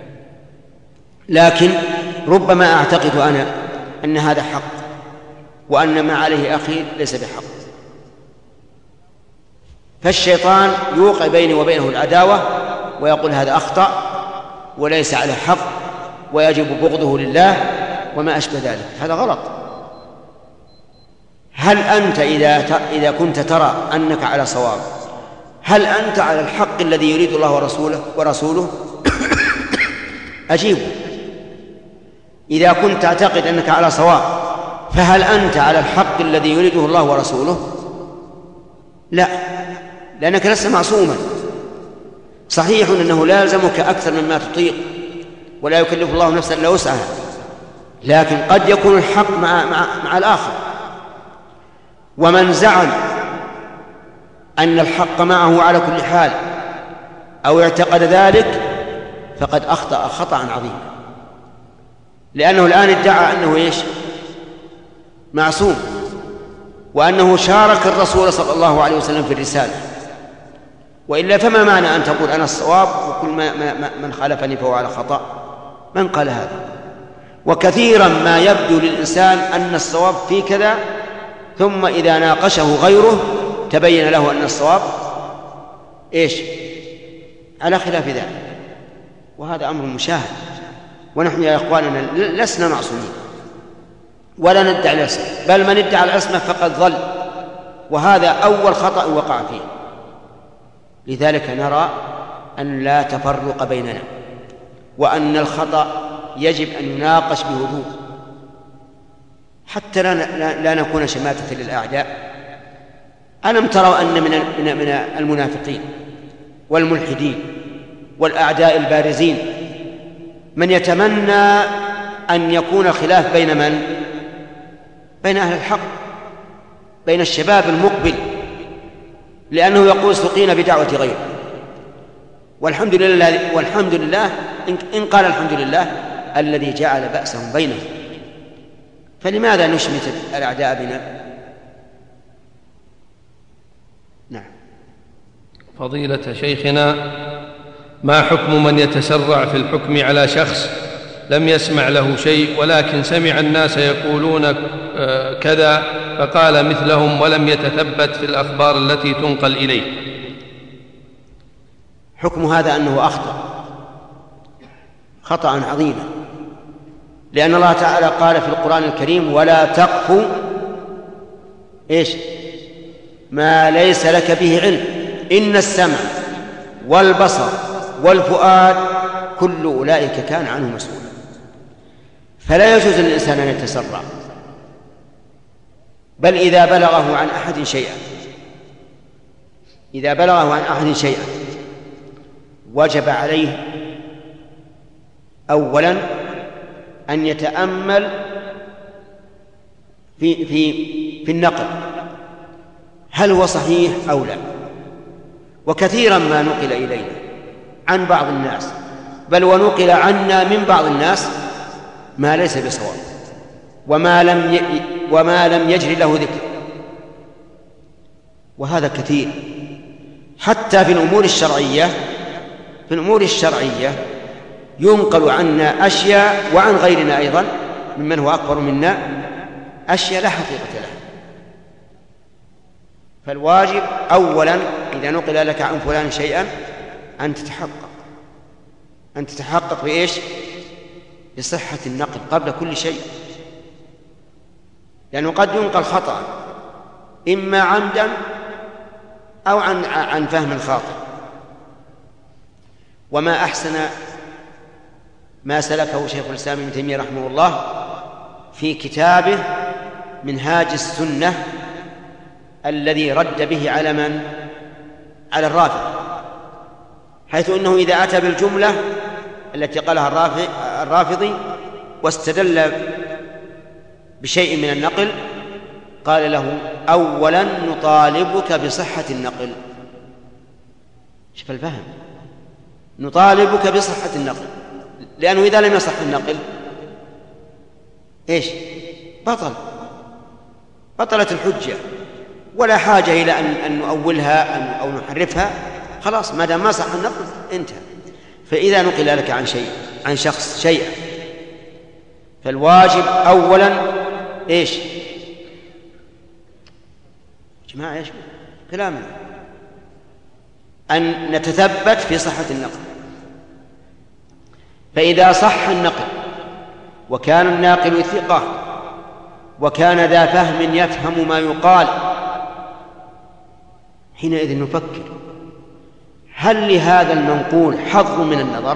لكن ربما أعتقد أنا أن هذا حق وأن ما عليه أخي ليس بحق، فالشيطان يوقع بيني وبينه العداوة ويقول هذا أخطأ وليس على حق ويجب بغضه لله وما أشبه ذلك. هذا غلط. هل أنت إذا إذا كنت ترى أنك على صواب، هل أنت على الحق الذي يريد الله ورسوله ورسوله أجيبه. إذا كنت تعتقد أنك على صواب فهل أنت على الحق الذي يريده الله ورسوله؟ لا، لأنك لست معصوما. صحيح أنه لا يلزمك أكثر مما تطيق ولا يكلف الله نفسا إلا وسعها، لكن قد يكون الحق مع, مع, مع الآخر. ومن زعم أن الحق معه على كل حال أو اعتقد ذلك فقد أخطأ خطأ عظيما، لأنه الآن ادعى أنه إيش؟ معصوم، وأنه شارك الرسول صلى الله عليه وسلم في الرسالة. وإلا فما معنى أن تقول أنا الصواب وكل ما ما من خالفني فهو على خطأ؟ من قال هذا؟ وكثيرا ما يبدو للإنسان أن الصواب في كذا، ثم إذا ناقشه غيره تبين له أن الصواب إيش؟ على خلاف ذلك، وهذا أمر مشاهد. ونحن يا إخواننا لسنا معصومين ولا ندعي العصمة، بل من ادعى العصمة فقد ضل، وهذا أول خطأ وقع فيه. لذلك نرى أن لا تفرق بيننا، وأن الخطأ يجب أن يناقش بهدوء حتى لا, لا, لا نكون شماتة للأعداء. ألم تروا أن من من المنافقين والملحدين والأعداء البارزين من يتمنى أن يكون خلاف بين من؟ بين أهل الحق، بين الشباب المقبل، لأنه يقول سقينا بدعوة غيره. والحمد لله والحمد لله إن قال الحمد لله الذي جعل بأسهم بينهم، فلماذا نشمت الأعداء بنا؟ نعم. فضيلة شيخنا، ما حكم من يتسرع في الحكم على شخص لم يسمع له شيء ولكن سمع الناس يقولون كذا فقال مثلهم ولم يتثبت في الأخبار التي تنقل إليه؟ حكم هذا أنه أخطأ خطأ عظيما، لأن الله تعالى قال في القرآن الكريم: ولا تقف إيش ما ليس لك به علم إن السمع والبصر والفؤاد كل أولئك كان عنه مسؤولا. فلا يجوز للإنسان أن يتسرع، بل إذا بلغه عن أحد شيئا إذا بلغه عن أحد شيئا وجب عليه أولا أن يتأمل في في في النقل، هل هو صحيح أو لا. وكثيرا ما نقل إلينا عن بعض الناس، بل ونقل عنا من بعض الناس ما ليس بصواب وما لم ي... وما لم يجري له ذكر، وهذا كثير. حتى في الأمور الشرعية في الأمور الشرعية ينقل عنا أشياء وعن غيرنا أيضا ممن هو أكبر منا أشياء لا حقيقة لها. فالواجب أولا إذا نقل لك عن فلان شيئا أن تتحقق أن تتحقق بإيش؟ بصحة النقل قبل كل شيء، لأنه قد ينقل خطأ إما عمدا أو عن عن فهم خاطئ. وما أحسن ما سلكه شيخ الإسلام ابن تيمية رحمه الله في كتابه منهاج السنة الذي رد به على من؟ على الرافع، حيث أنه إذا أتى بالجملة التي قالها الرافضي واستدل بشيء من النقل قال له: أولا نطالبك بصحة النقل. شوف الفهم، نطالبك بصحة النقل، لأنه إذا لم يصح النقل إيش؟ بطل بطلت الحجة، ولا حاجة إلى أن, أن نؤولها أو نحرفها، خلاص ما دام ما صح النقل انتهى. فإذا نقل لك عن شيء عن شخص شيئا فالواجب أولا إيش؟ جماعة إيش كلامنا؟ أن نتثبت في صحة النقل. فإذا صح النقل وكان الناقل ثقة وكان ذا فهم يفهم ما يقال، حينئذ نفكر: هل لهذا المنقول حظ من النظر؟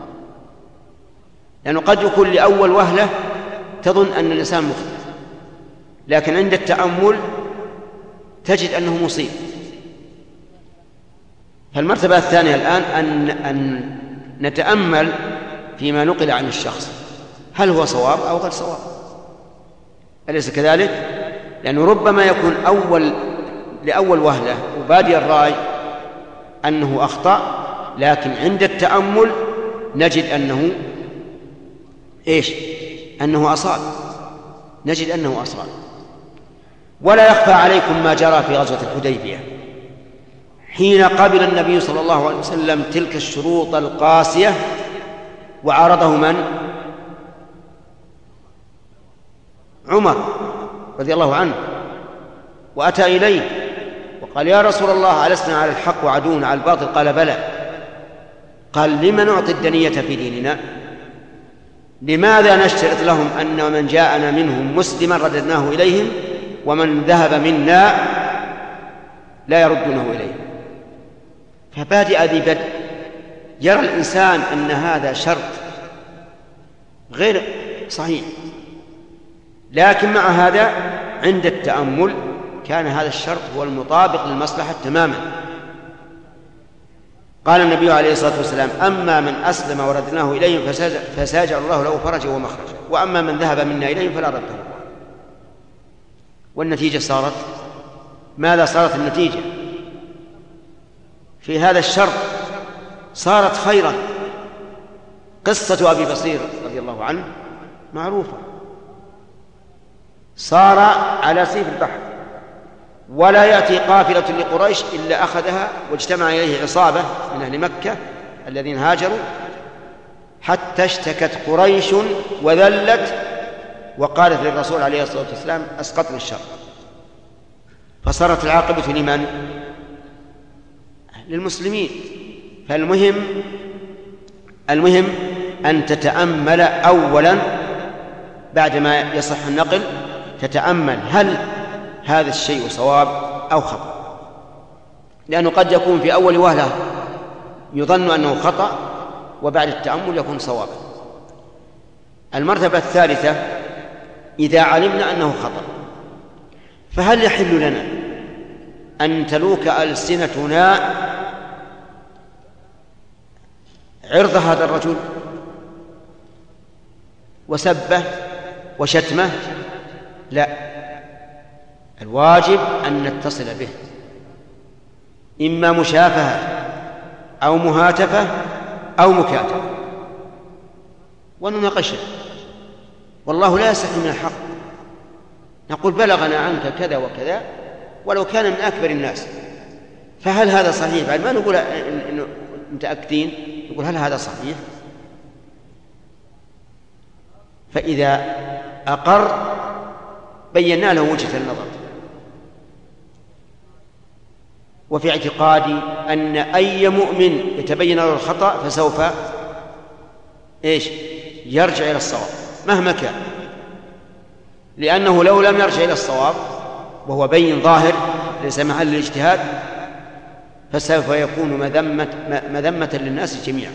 لأنه قد يكون لأول وهلة تظن أن الإنسان مخطئ، لكن عند التأمل تجد أنه مصيب. فالمرتبة الثانية الآن أن, أن نتأمل فيما نقل عن الشخص، هل هو صواب أو غير صواب؟ أليس كذلك؟ لأنه ربما يكون أول لأول وهلة وبادي الرأي أنه أخطأ، لكن عند التأمل نجد أنه إيش؟ أنه أصاب، نجد أنه أصاب. ولا يخفى عليكم ما جرى في غزوة الحديبية حين قبل النبي صلى الله عليه وسلم تلك الشروط القاسية وعارضه من؟ عمر رضي الله عنه، وأتى إليه وقال: يا رسول الله ألسنا على الحق وعدونا على الباطل؟ قال: بلى. قال: لما نعطي الدنية في ديننا؟ لماذا نشترط لهم أن من جاءنا منهم مسلما رددناه إليهم ومن ذهب منا لا يردونه إليهم؟ فبادئ ذي بدء يرى الإنسان أن هذا شرط غير صحيح، لكن مع هذا عند التأمل كان هذا الشرط هو المطابق للمصلحة تماما. قال النبي عليه الصلاة والسلام: أما من أسلم وردناه إليهم فسيجعل الله له فرجا ومخرجا، وأما من ذهب منا إليهم فلا رده الله. والنتيجة صارت ماذا؟ صارت النتيجة في هذا الشرط صارت خيرا. قصة أبي بصير رضي الله عنه معروفة، صار على سيف البحر ولا يأتي قافلة لقريش إلا أخذها، واجتمع إليه عصابة من أهل مكة الذين هاجروا، حتى اشتكت قريش وذلت وقالت للرسول عليه الصلاة والسلام: أسقطنا الشر. فصارت العاقبة لمن؟ للمسلمين. فالمهم المهم أن تتأمل أولا بعدما يصح النقل، تتأمل هل هذا الشيء صواب أو خطأ، لأنه قد يكون في أول وهلة يظن أنه خطأ وبعد التأمل يكون صوابا. المرتبة الثالثة: إذا علمنا أنه خطأ فهل يحل لنا أن تلوك ألسنتنا عرض هذا الرجل وسبه وشتمه؟ لا، الواجب أن نتصل به، إما مشافهة أو مهاتفة أو مكاتبة، ونناقشه. والله لا يستحي من الحق، نقول: بلغنا عنك كذا وكذا، ولو كان من أكبر الناس، فهل هذا صحيح؟ بعد ما نقول إنه متأكدين، نقول: هل هذا صحيح؟ فإذا أقر بينا له وجهة النظر. وفي اعتقادي أن أي مؤمن يتبين له الخطأ فسوف إيش؟ يرجع إلى الصواب مهما كان، لأنه لو لم يرجع إلى الصواب وهو بين ظاهر ليس محل الاجتهاد فسوف يكون مذمة, مذمة للناس جميعا.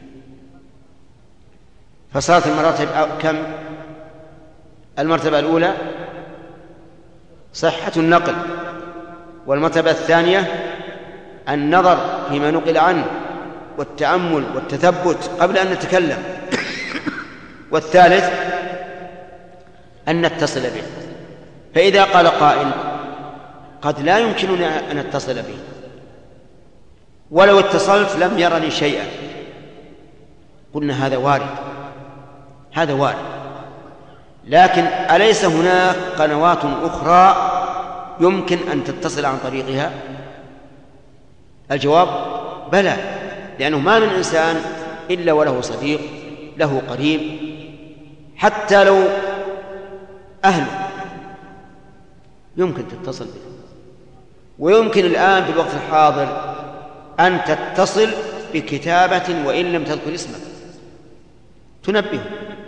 فصارت المراتب كم؟ المرتبة الأولى صحة النقل، والمرتبة الثانية النظر فيما نقل عنه والتأمل والتثبت قبل أن نتكلم. والثالث أن نتصل به، فإذا قال قائل قد لا يمكننا أن نتصل به، ولو اتصلت لم يرني شيئا، قلنا هذا وارد، هذا وارد، لكن أليس هناك قنوات أخرى يمكن أن تتصل عن طريقها؟ الجواب بلى، لأنه ما من إنسان إلا وله صديق له قريب، حتى لو أهله يمكن تتصل به. ويمكن الآن في الوقت الحاضر أن تتصل بكتابة وإن لم تذكر اسمك، تنبه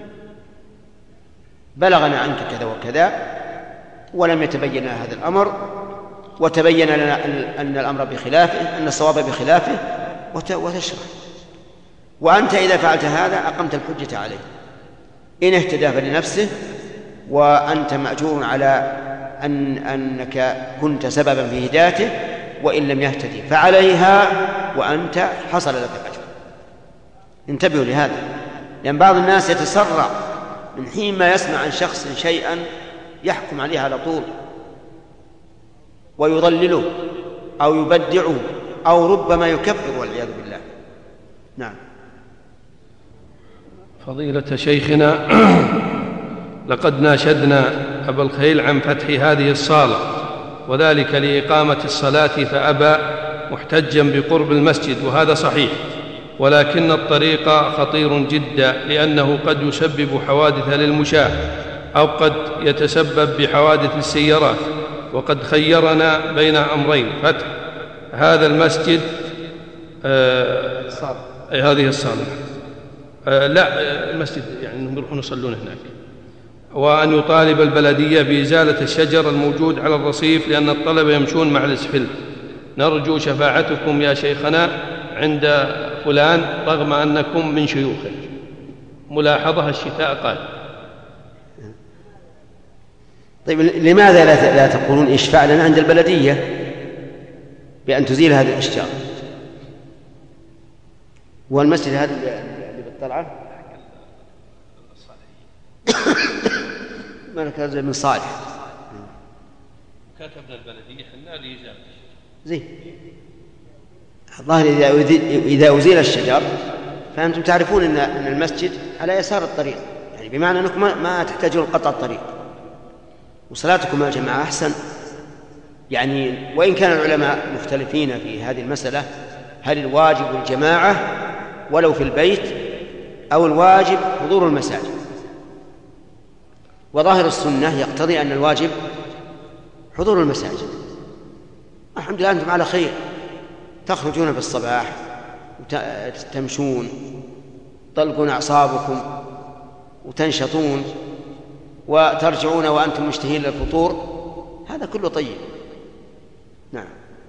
بلغنا عنك كذا وكذا ولم يتبين لنا هذا الأمر، وتبين لنا أن الأمر بخلافه، أن الصواب بخلافه، وتشرح. وأنت إذا فعلت هذا أقمت الحجة عليه، إن اهتدى فلنفسه، وأنت مأجور على أن أنك كنت سببا في هدايته، وإن لم يهتدي فعليها وأنت حصل لك الأجر. انتبهوا لهذا، لأن بعض الناس يتسرع من حين ما يسمع عن شخص شيئا يحكم عليه على طول ويضلله أو يبدعه أو ربما يكفر والعياذ بالله. نعم. فضيلة شيخنا، لقد ناشدنا أبا الخيل عن فتح هذه الصالة، وذلك لإقامة الصلاة فأبى محتجا بقرب المسجد، وهذا صحيح، ولكن الطريق خطير جدا، لأنه قد يسبب حوادث للمشاة أو قد يتسبب بحوادث السيارات، وقد خيرنا بين أمرين: فتح هذا المسجد آه هذه الصالة آه لا المسجد يعني أنهم يروحون يصلون هناك، وأن يطالب البلدية بإزالة الشجر الموجود على الرصيف، لأن الطلبة يمشون مع الأسفل. نرجو شفاعتكم يا شيخنا عند فلان رغم أنكم من شيوخه. ملاحظة: الشتاء قال. طيب لماذا لا تقولون اشفع لنا عند البلدية بأن تزيل هذه الأشجار؟ والمسجد هذا اللي بالطلعة مركز من صالح، كتبنا البلدية حنا لإزالة زين. الظاهر إذا أزيل الشجر فأنتم تعرفون أن المسجد على يسار الطريق، يعني بمعنى أنكم ما تحتاجون قطع الطريق، وصلاتكم مع الجماعة أحسن. يعني وإن كان العلماء مختلفين في هذه المسألة، هل الواجب الجماعة ولو في البيت أو الواجب حضور المساجد؟ وظاهر السنة يقتضي أن الواجب حضور المساجد. الحمد لله أنتم على خير، تخرجون في الصباح وتمشون، تطلقون أعصابكم وتنشطون، وترجعون وأنتم مشتهين للفطور، هذا كله طيب. نعم.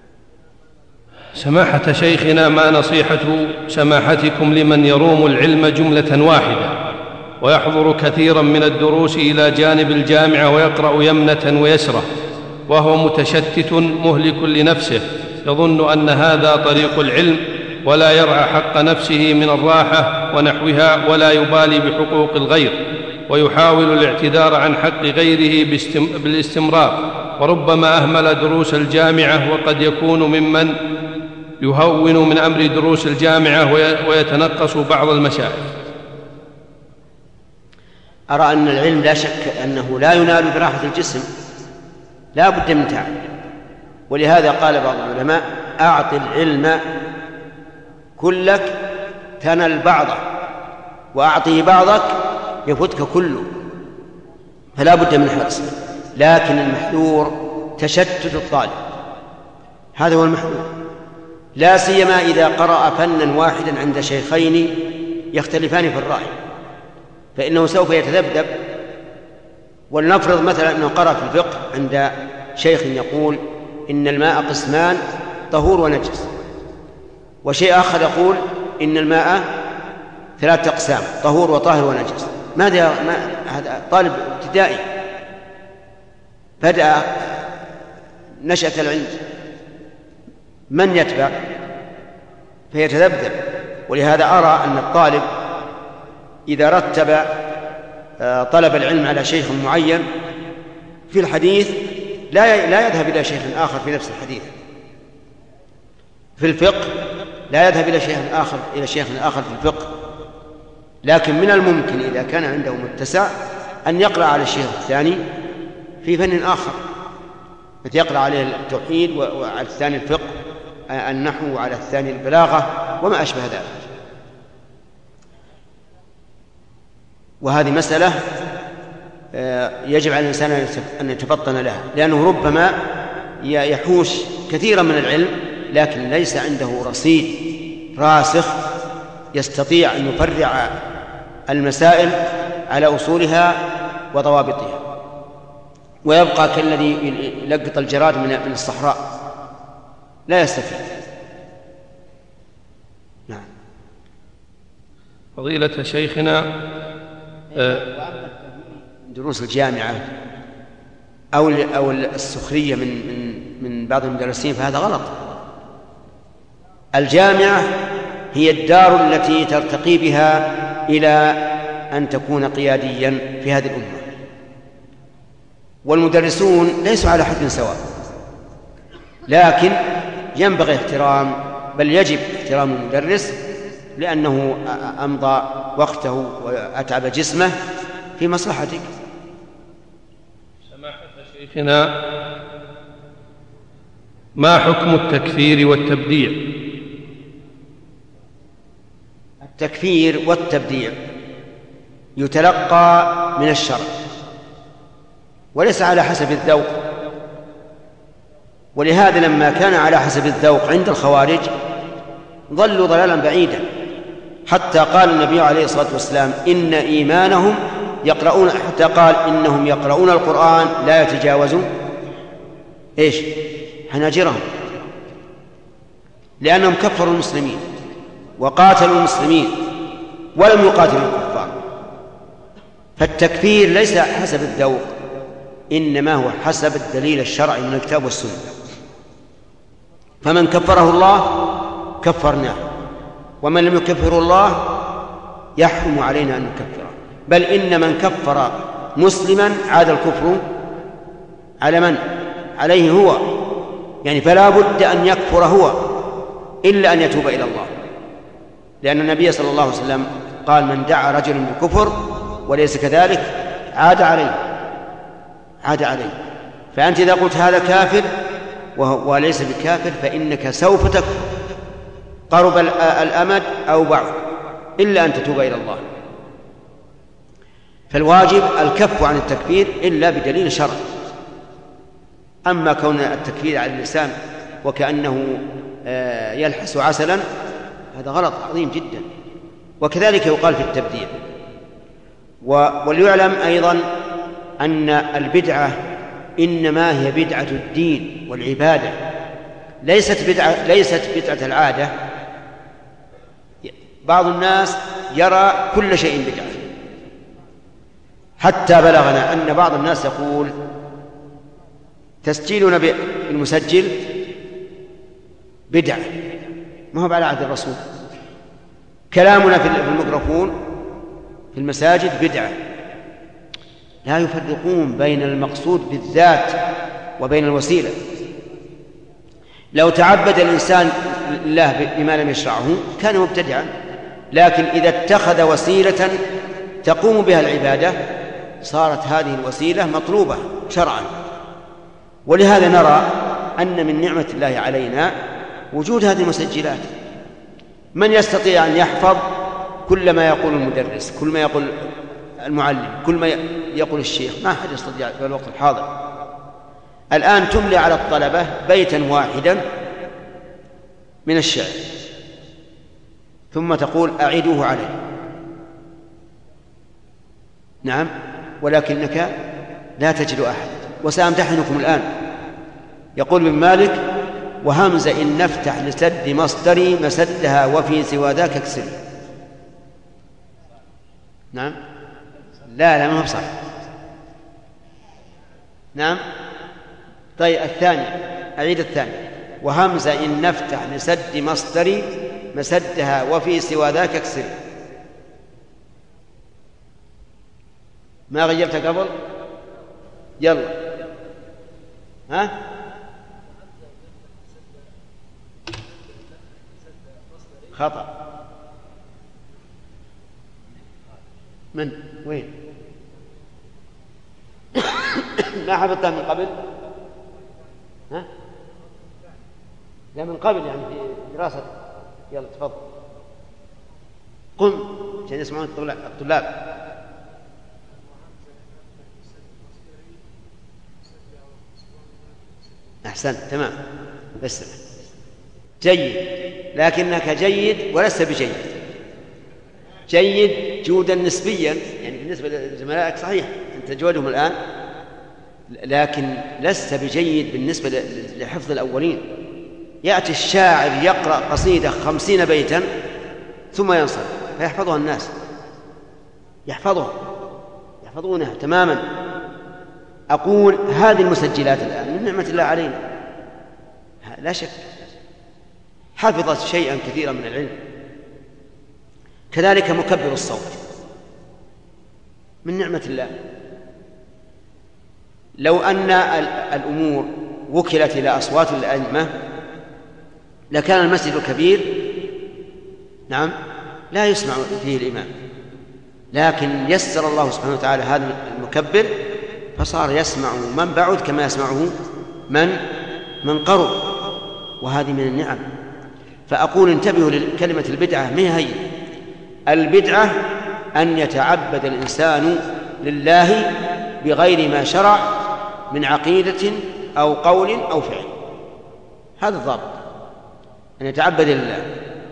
سماحة شيخنا، ما نصيحة سماحتكم لمن يروم العلم جملة واحدة ويحضر كثيرا من الدروس إلى جانب الجامعة ويقرأ يمنة ويسرة، وهو متشتت مهلك لنفسه، يظن أن هذا طريق العلم، ولا يرعى حق نفسه من الراحة ونحوها، ولا يبالي بحقوق الغير، ويحاول الاعتذار عن حق غيره بالاستمرار، وربما أهمل دروس الجامعة، وقد يكون ممن يهون من أمر دروس الجامعة ويتنقص بعض المشايخ. أرى أن العلم لا شك أنه لا ينال براحة الجسم، لا بد من تعب، ولهذا قال بعض العلماء: أعط العلم كلك تنل بعضه، وأعطي بعضك يفوتك كله، فلا بد من حرص. لكن المحذور تشتت الطالب، هذا هو المحذور، لا سيما إذا قرأ فنا واحدا عند شيخين يختلفان في الرأي، فإنه سوف يتذبذب. ولنفرض مثلا أنه قرأ في الفقه عند شيخ يقول إن الماء قسمان: طهور ونجس، وشيء آخر يقول إن الماء ثلاثة أقسام: طهور وطاهر ونجس. ماذا ما هذا طالب ابتدائي بدأ نشأة العلم، من يتبع فيتذبذب. ولهذا أرى أن الطالب إذا رتب طلب العلم على شيخ معين في الحديث لا لا يذهب إلى شيخ آخر في نفس الحديث. في الفقه لا يذهب إلى شيخ آخر إلى شيخ آخر في الفقه، لكن من الممكن إذا كان عنده متسع أن يقرأ على الشيخ الثاني في فن آخر، يقرأ عليه التوحيد وعلى الثاني الفقه النحو وعلى الثاني البلاغة وما أشبه ذلك. وهذه مسألة يجب على الإنسان أن يتفطن لها، لأنه ربما يحوش كثيرا من العلم لكن ليس عنده رصيد راسخ يستطيع أن يفرع المسائل على أصولها وضوابطها، ويبقى كالذي يلقط الجراد من الصحراء لا يستفيد. نعم. فضيلة شيخنا، دروس الجامعة أو أو السخرية من من من بعض المدرسين فهذا غلط. الجامعة هي الدار التي ترتقي بها إلى أن تكون قياديا في هذه الأمة، والمدرسون ليسوا على حد سواء، لكن ينبغي احترام بل يجب احترام المدرس لأنه أمضى وقته وأتعب جسمه في مصلحتك. سماحة شيخنا، ما حكم التكفير والتبديع؟ التكفير والتبديع يتلقى من الشرع وليس على حسب الذوق، ولهذا لما كان على حسب الذوق عند الخوارج ضلوا ضلالا بعيدا، حتى قال النبي عليه الصلاة والسلام إن إيمانهم يقرؤون، حتى قال إنهم يقرؤون القرآن لا يتجاوزون إيش حناجرهم، لأنهم كفروا المسلمين وقاتلوا المسلمين ولم يقاتلوا الكفار. فالتكفير ليس حسب الذوق، إنما هو حسب الدليل الشرعي من الكتاب والسنة. فمن كفره الله كفرناه، ومن لم يكفره الله يحرم علينا أن نكفره، بل إن من كفر مسلما عاد الكفر على من؟ عليه هو، يعني فلا بد أن يكفر هو إلا أن يتوب إلى الله، لأن النبي صلى الله عليه وسلم قال من دعا رجل بالكفر وليس كذلك عاد عليه عاد عليه. فأنت إذا قلت هذا كافر وليس بكافر فإنك سوف تكفر قرب الأمد أو بعض إلا أن تتوب إلى الله. فالواجب الكف عن التكفير إلا بدليل شرعي. أما كون التكفير على اللسان وكأنه يلحس عسلا هذا غلط عظيم جدا. وكذلك يقال في التبديع. وليعلم أيضا أن البدعة إنما هي بدعة الدين والعبادة، ليست بدعة ليست بدعة العادة. بعض الناس يرى كل شيء بدعة، حتى بلغنا أن بعض الناس يقول تسجيلنا بالمسجل بدعة، ما هو على عهد الرسول. كلامنا في الميكروفون في المساجد بدعة. لا يفرقون بين المقصود بالذات وبين الوسيلة. لو تعبد الإنسان لله بما لم يشرعه كان مبتدعا، لكن إذا اتخذ وسيلة تقوم بها العبادة صارت هذه الوسيلة مطلوبة شرعا. ولهذا نرى أن من نعمة الله علينا وجود هذه المسجلات. من يستطيع أن يحفظ كل ما يقول المدرس، كل ما يقول المعلم، كل ما يقول الشيخ؟ ما أحد يستطيع في الوقت الحاضر. الآن تملي على الطلبة بيتا واحدا من الشعر ثم تقول أعيدوه عليه. نعم، ولكنك لا تجد أحد. وسأمتحنكم الآن. يقول ابن مالك وهمز إن نفتح لسد مصدري مسدها وفي سوى ذاك اكسر. نعم، لا لا ما هو صح. نعم، طيب الثاني، أعيد الثاني. وهمزة إن نفتح لسد مصدري مسدها وفي سوى ذاك اكسر. ما غيرتها قبل؟ يلا ها؟ خطأ. من وين؟ ما حفظتها من قبل؟ ها؟ لا من قبل يعني في دراسة. يلا تفضل قم عشان يسمعون الطلاب. أحسنت تمام بس جيد، لكنك جيد ولست بجيد. جيد جودا نسبيا يعني بالنسبة لزملائك صحيح أنت جودهم الآن، لكن لست بجيد بالنسبة لحفظ الأولين. يأتي الشاعر يقرأ قصيدة خمسين بيتا ثم ينصرف فيحفظها الناس، يحفظها يحفظونها تماما. أقول هذه المسجلات الآن من نعمة الله علينا لا شك، حفظت شيئا كثيرا من العلم. كذلك مكبر الصوت من نعمة الله. لو أن الأمور وكلت إلى أصوات الأئمة لكان المسجد الكبير نعم لا يسمع فيه الإمام، لكن يسر الله سبحانه وتعالى هذا المكبر فصار يسمع من بعد كما يسمعه من من قرب، وهذه من النعم. فأقول انتبهوا لكلمة البدعة ما هي البدعة، أن يتعبد الإنسان لله بغير ما شرع من عقيدة أو قول أو فعل، هذا الضابط، أن يتعبد لله.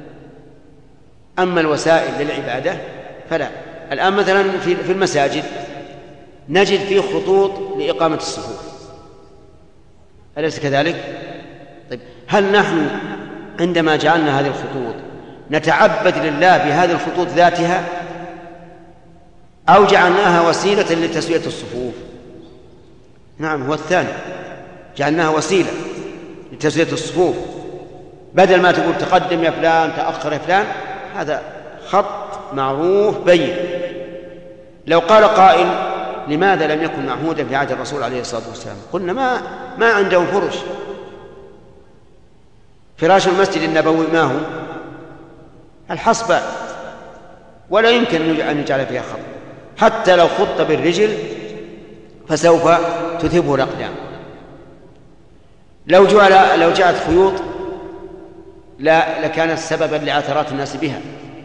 أما الوسائل للعبادة فلا. الآن مثلا في المساجد نجد فيه خطوط لإقامة الصفوف، أليس كذلك؟ طيب هل نحن عندما جعلنا هذه الخطوط نتعبد لله بهذه الخطوط ذاتها أو جعلناها وسيلة لتسوية الصفوف؟ نعم هو الثاني، جعلناها وسيلة لتسوية الصفوف، بدل ما تقول تقدم يا فلان تأخر يا فلان، هذا خط معروف بين. لو قال قائل لماذا لم يكن معهودا في عهد الرسول عليه الصلاة والسلام؟ قلنا ما ما عندهم فرش. فراش المسجد النبوي ما هو الحصبة، ولا يمكن أن يجعل فيها خط، حتى لو خط بالرجل فسوف تثبه الأقدام. لو جعل لو جاءت خيوط لا لكانت سببا لعثرات الناس بها.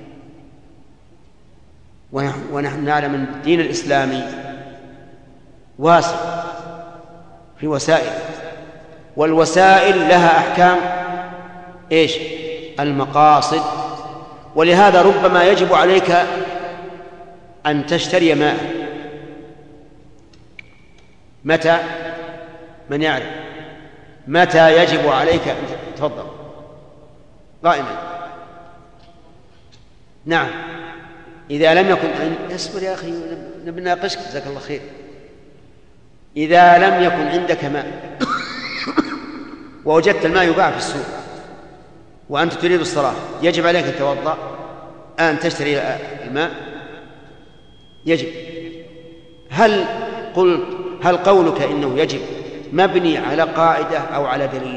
ونحن نعلم أن الدين الإسلامي واسع في وسائل، والوسائل لها أحكام إيش؟ المقاصد. ولهذا ربما يجب عليك أن تشتري ماء. متى؟ من يعرف متى يجب عليك؟ تفضل قائما. نعم إذا لم يكن اصبر يا أخي نبناقشك جزاك الله خير. إذا لم يكن عندك ماء ووجدت الماء يباع في السوق وأنت تريد الصلاة، يجب عليك أن تتوضأ أن تشتري الماء؟ يجب. هل قلت هل قولك إنه يجب مبني على قاعدة أو على دليل؟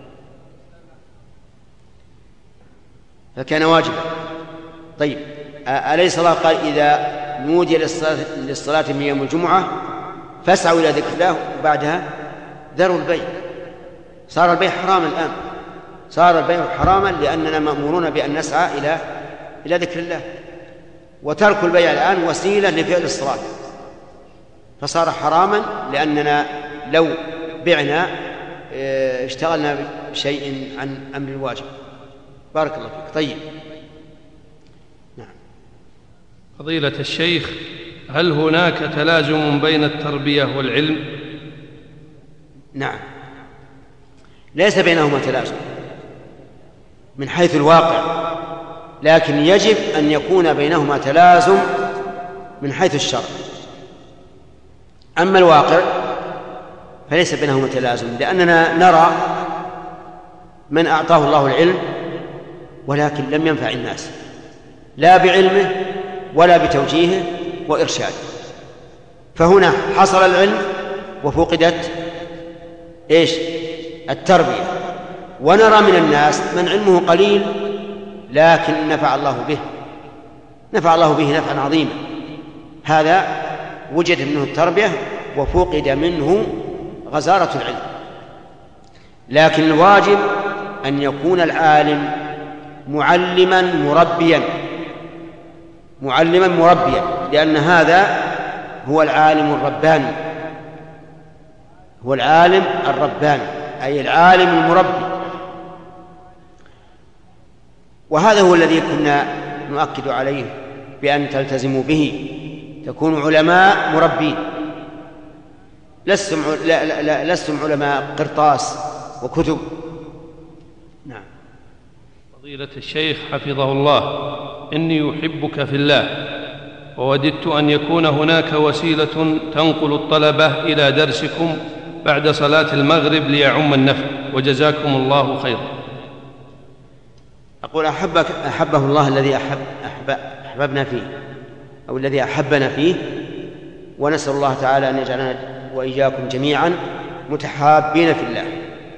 فكان واجبا. طيب أليس الله قال إذا نودي للصلاة من يوم الجمعة فاسعوا إلى ذكر الله وبعدها ذروا البيع؟ صار البيع حراما الآن، صار البيع حراما لأننا مأمورون بأن نسعى إلى إلى ذكر الله، وترك البيع الآن وسيلة لفعل الصلاة، فصار حراما لأننا لو بعنا اشتغلنا بشيء عن أمر الواجب. بارك الله فيك. طيب نعم. فضيلة الشيخ، هل هناك تلازم بين التربية والعلم؟ نعم ليس بينهما تلازم من حيث الواقع، لكن يجب أن يكون بينهما تلازم من حيث الشرع. أما الواقع فليس بينهما تلازم، لأننا نرى من أعطاه الله العلم ولكن لم ينفع الناس لا بعلمه ولا بتوجيهه وإرشاده. فهنا حصل العلم وفقدت إيش؟ التربية. ونرى من الناس من علمه قليل لكن نفع الله به نفع الله به نفعا عظيما، هذا وجد منه التربية وفقد منه غزارة العلم. لكن الواجب أن يكون العالم معلما مربيا معلما مربيا لأن هذا هو العالم الرباني هو العالم الرباني أي العالم المربي. وهذا هو الذي كنا نؤكد عليه بأن تلتزموا به، تكونوا علماء مربين، لستم لا لا لا لستم علماء قرطاس وكتب. نعم. فضيلة الشيخ حفظه الله، إني أحبك في الله، ووددت أن يكون هناك وسيلة تنقل الطلبة إلى درسكم بعد صلاة المغرب ليعم النفع، وجزاكم الله خيرا. أقول أحبك أحبه الله الذي أحب أحب أحببنا فيه أو الذي أحبنا فيه، ونسأل الله تعالى أن يجعلنا وإياكم جميعا متحابين في الله.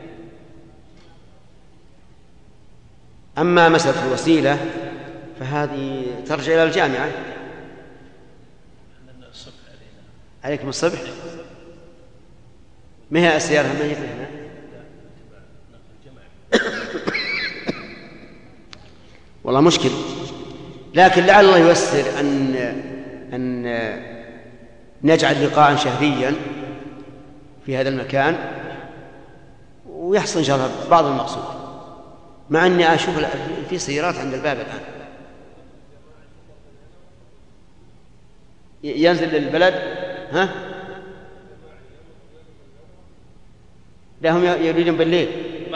أما مسألة الوسيلة فهذه ترجع إلى الجامعة. عليكم الصبح ما هي السيارة ما هي هنا؟ والله مشكل، لكن لعل الله ييسر أن أن نجعل لقاء شهريا في هذا المكان ويحصل إن شاء الله بعض المقصود، مع أني أشوف في سيارات عند الباب الآن. ينزل للبلد ها؟ لا هم يريدون بالليل.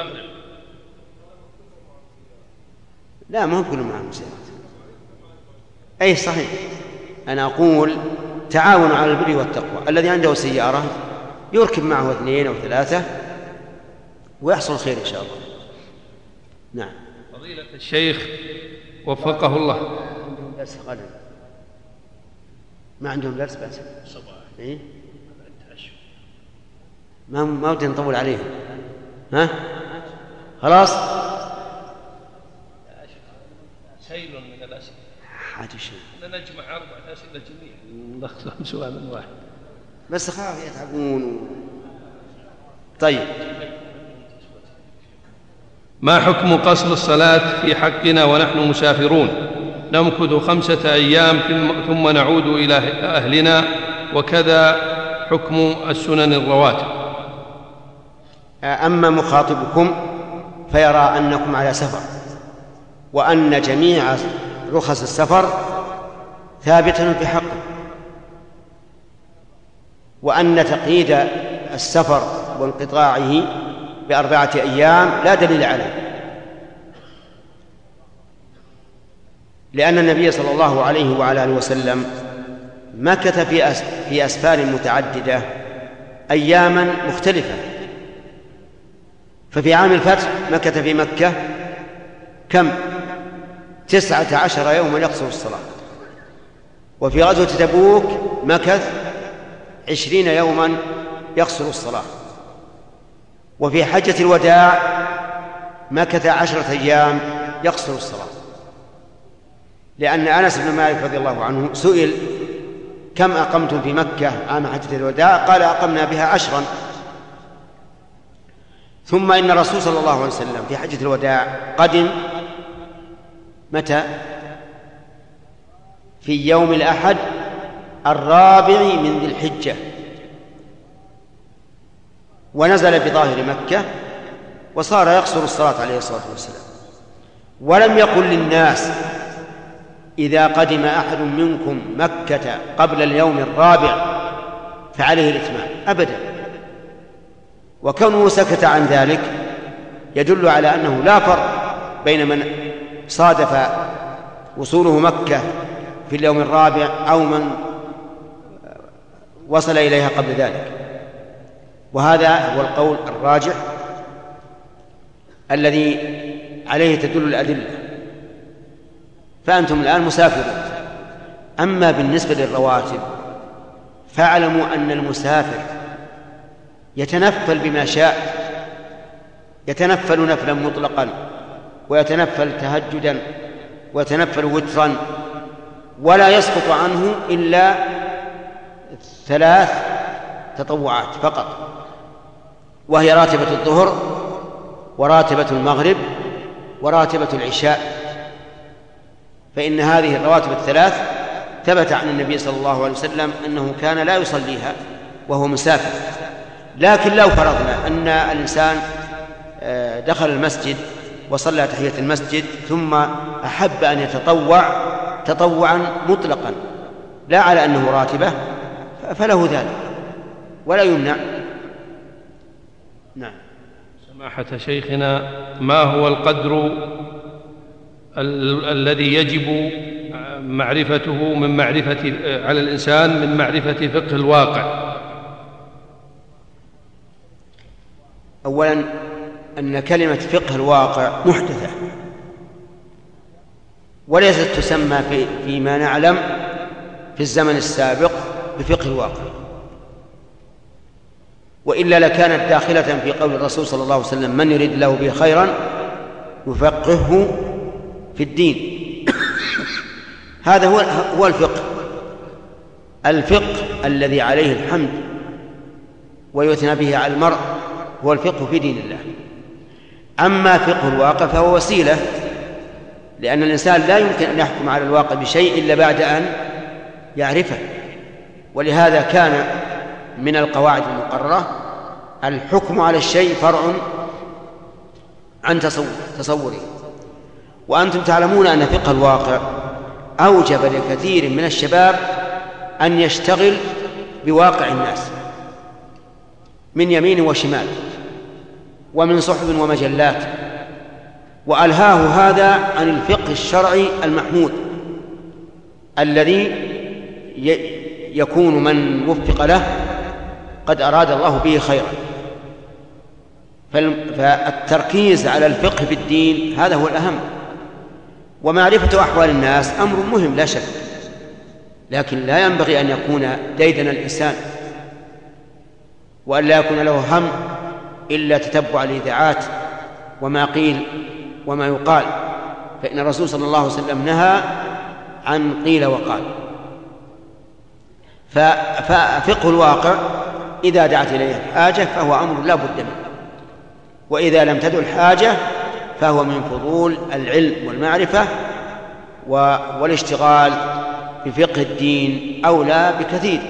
لا ما هم كلهم معهم سيارات. أي صحيح، أنا أقول تعاون على البر والتقوى، الذي عنده سيارة يركب معه اثنين أو ثلاثة ويحصل خير إن شاء الله. نعم. فضيلة الشيخ وفقه الله. عندهم درس غدا؟ ما عندهم درس بس صباح. إيه؟ ما ما ودي نطول عليهم. ها؟ خلاص؟ سيل من الأسئلة. حاجة شيء. نجمع أربعة أسئلة جميعا نلخصهم سؤال واحد. بس خاف يتعبون. و... طيب. ما حكم قصر الصلاة في حقنا ونحن مسافرون نمكث خمسة أيام ثم نعود إلى أهلنا، وكذا حكم السنن الرواتب؟ أما مخاطبكم فيرى أنكم على سفر، وأن جميع رخص السفر ثابتة في حقه، وأن تقييد السفر وانقطاعه بأربعة أيام لا دليل عليه، لأن النبي صلى الله عليه وعلى آله وسلم مكث في في أسفار متعددة أياما مختلفة. ففي عام الفتح مكث في مكة كم؟ تسعة عشر يوما يقصر الصلاة. وفي غزوة تبوك مكث عشرين يوما يقصر الصلاة. وفي حجة الوداع مكث عشرة أيام يقصر الصلاة، لأن أنس بن مالك رضي الله عنه سئل كم أقمتم في مكة عام حجة الوداع؟ قال أقمنا بها عشرا. ثم إن الرسول صلى الله عليه وسلم في حجة الوداع قدم متى؟ في يوم الأحد الرابع من ذي الحجة، ونزل بظاهر مكة وصار يقصر الصلاة عليه الصلاة والسلام. ولم يقل للناس إذا قدم أحد منكم مكة قبل اليوم الرابع فعليه الإتمام أبدا. وكونه سكت عن ذلك يدل على أنه لا فرق بين من صادف وصوله مكة في اليوم الرابع أو من وصل إليها قبل ذلك. وهذا هو القول الراجح الذي عليه تدل الأدلة، فأنتم الآن مسافرون. أما بالنسبة للرواتب فاعلموا أن المسافر يتنفل بما شاء، يتنفل نفلا مطلقا، ويتنفل تهجدا، ويتنفل وترا، ولا يسقط عنه إلا ثلاث تطوعات فقط، وهي راتبة الظهر وراتبة المغرب وراتبة العشاء. فإن هذه الرواتب الثلاث ثبت عن النبي صلى الله عليه وسلم أنه كان لا يصليها وهو مسافر. لكن لو فرضنا أن الإنسان دخل المسجد وصلى تحية المسجد ثم أحب أن يتطوع تطوعا مطلقا لا على أنه راتبة فله ذلك ولا يمنع. نعم. سماحة شيخنا، ما هو القدر ال- الذي يجب معرفته من معرفة على الإنسان من معرفة فقه الواقع؟ أولا أن كلمة فقه الواقع محدثة وليست تسمى في فيما نعلم في الزمن السابق بفقه الواقع، وإلا لكانت داخلة في قول الرسول صلى الله عليه وسلم: من يريد له به خيرا يفقهه في الدين. هذا هو هو الفقه الفقه الذي عليه الحمد ويثنى به على المرء هو الفقه في دين الله. أما فقه الواقع فهو وسيلة، لأن الإنسان لا يمكن أن يحكم على الواقع بشيء إلا بعد أن يعرفه. ولهذا كان من القواعد المقررة الحكم على الشيء فرع عن تصور تصوره. وأنتم تعلمون أن فقه الواقع أوجب لكثير من الشباب أن يشتغل بواقع الناس من يمين وشمال ومن صحف ومجلات، وألهاه هذا عن الفقه الشرعي المحمود الذي يكون من وفق له قد أراد الله به خيرا. فالتركيز على الفقه في الدين هذا هو الأهم. ومعرفة أحوال الناس أمر مهم لا شك، لكن لا ينبغي أن يكون ديدن الإنسان وأن لا يكون له هم إلا تتبع الإذاعات وما قيل وما يقال، فإن الرسول صلى الله عليه وسلم نهى عن قيل وقال. ففقه الواقع إذا دعت إليه الحاجة فهو أمر لا بد منه، وإذا لم تدع الحاجة فهو من فضول العلم والمعرفة، والاشتغال بفقه الدين أولى بكثير.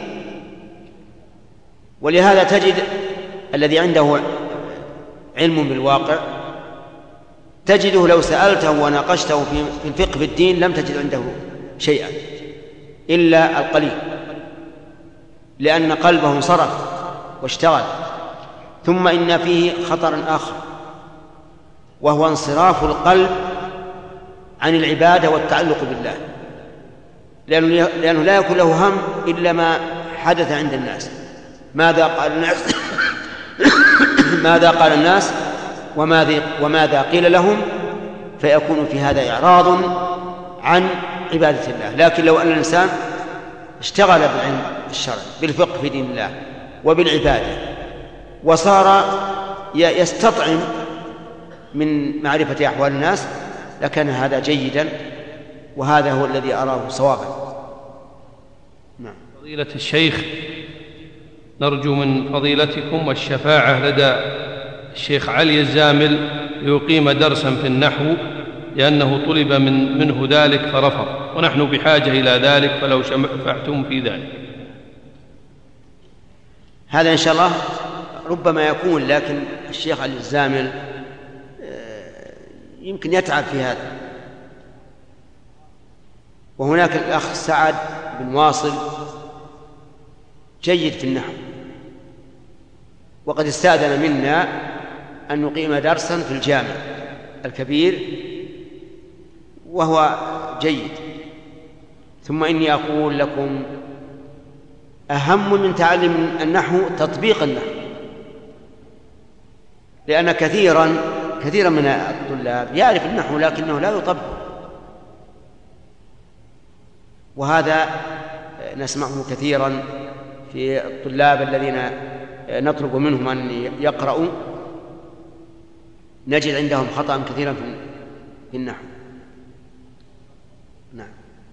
ولهذا تجد الذي عنده علم بالواقع تجده لو سألته وناقشته في الفقه في الدين لم تجد عنده شيئا إلا القليل، لأن قلبه انصرف واشتغل. ثم إن فيه خطر آخر، وهو انصراف القلب عن العبادة والتعلق بالله، لأنه, لأنه لا يكون له هم إلا ما حدث عند الناس، ماذا قال الناس ماذا قال الناس وماذا, وماذا قيل لهم، فيكون في هذا إعراض عن عبادة الله. لكن لو أن الإنسان اشتغل بالعلم الشرعي بالفقه في دين الله وبالعبادة وصار يستطعم من معرفة أحوال الناس لكان هذا جيدا، وهذا هو الذي أراه صوابا. نعم. فضيلة الشيخ، نرجو من فضيلتكم الشفاعة لدى الشيخ علي الزامل ليقيم درسا في النحو، لأنه طلب من منه ذلك فرفض، ونحن بحاجة إلى ذلك، فلو شفعتم في ذلك. هذا إن شاء الله ربما يكون، لكن الشيخ علي الزامل يمكن يتعب في هذا. وهناك الأخ سعد بن واصل جيد في النحو، وقد استأذن منا أن نقيم درسا في الجامع الكبير وهو جيد. ثم إني أقول لكم أهم من تعلم النحو تطبيق النحو، لأن كثيرا كثيرا من الطلاب يعرف النحو لكنه لا يطبق، وهذا نسمعه كثيرا في الطلاب الذين نطلب منهم أن يقرأوا، نجد عندهم خطأ كثيرا في النحو. نعم.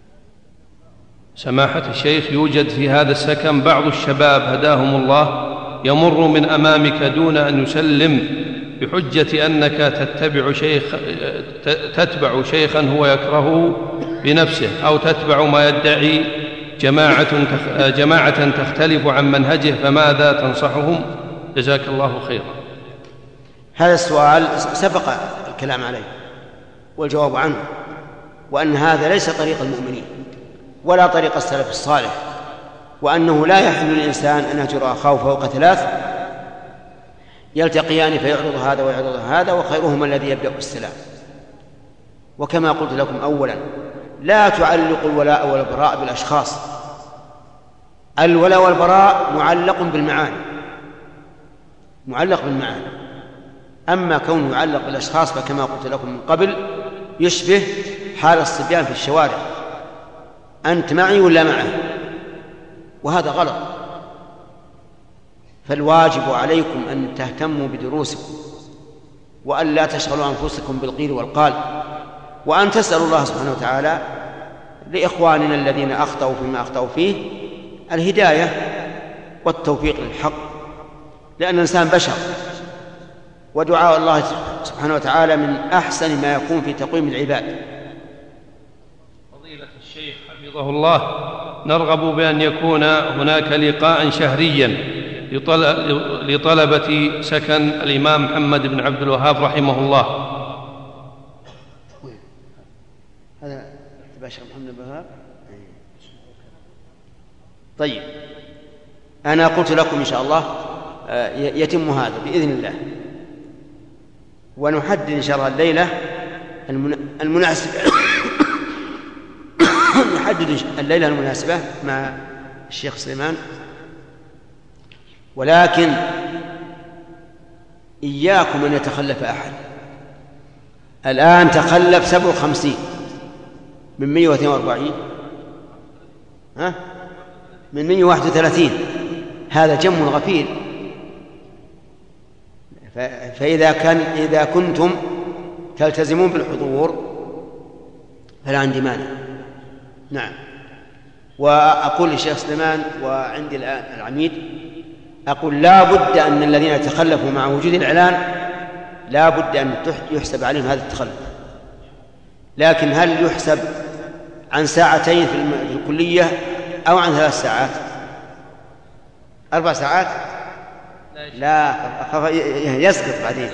سماحة الشيخ، يوجد في هذا السكن بعض الشباب هداهم الله يمر من أمامك دون أن يسلم بحجة أنك تتبع شيخ تتبع شيخا هو يكرهه بنفسه، أو تتبع ما يدعي جماعة جماعة تختلف عن منهجه، فماذا تنصحهم؟ جزاك الله خيرا. هذا السؤال سبق الكلام عليه والجواب عنه، وأن هذا ليس طريق المؤمنين ولا طريق السلف الصالح، وأنه لا يحل للإنسان أن يهجر أخاه فوق ثلاث يلتقيان فيعرض هذا ويعرض هذا وخيرهما الذي يبدأ بالسلام. وكما قلت لكم أولا، لا تعلقوا الولاء والبراء بالأشخاص، الولاء والبراء معلق بالمعاني معلق بالمعاني أما كونه يعلق بالأشخاص فكما قلت لكم من قبل يشبه حال الصبيان في الشوارع، أنت معي ولا معه، وهذا غلط. فالواجب عليكم أن تهتموا بدروسكم، وأن لا تشغلوا أنفسكم بالقيل والقال، وأن تسألوا الله سبحانه وتعالى لإخواننا الذين أخطأوا فيما أخطأوا فيه الهداية والتوفيق للحق، لأن الإنسان بشر، ودعاء الله سبحانه وتعالى من أحسن ما يكون في تقويم العباد. فضيلة الشيخ حفظه الله، نرغب بأن يكون هناك لقاء شهريا لطلبة سكن الإمام محمد بن عبد الوهاب رحمه الله. هذا باشا محمد بن الوهاب. طيب، أنا قلت لكم إن شاء الله يتم هذا بإذن الله، ونحدد إن شاء الله الليلة المناسبة نحدد الليلة المناسبة مع الشيخ سليمان، ولكن إياكم أن يتخلف أحد. الآن تخلف سبع وخمسين من مئة واثنين وأربعين، ها من مئة وواحد وثلاثين، هذا جم غفير. فإذا كان إذا كنتم تلتزمون بالحضور فلا عندي مانع. نعم. وأقول للشيخ سليمان وعندي الآن العميد، أقول لا بد أن الذين يتخلفوا مع وجود الإعلان لا بد أن يحسب عليهم هذا التخلف، لكن هل يحسب عن ساعتين في الكلية أو عن ثلاث ساعات أربع ساعات؟ لا، يسقط بعدين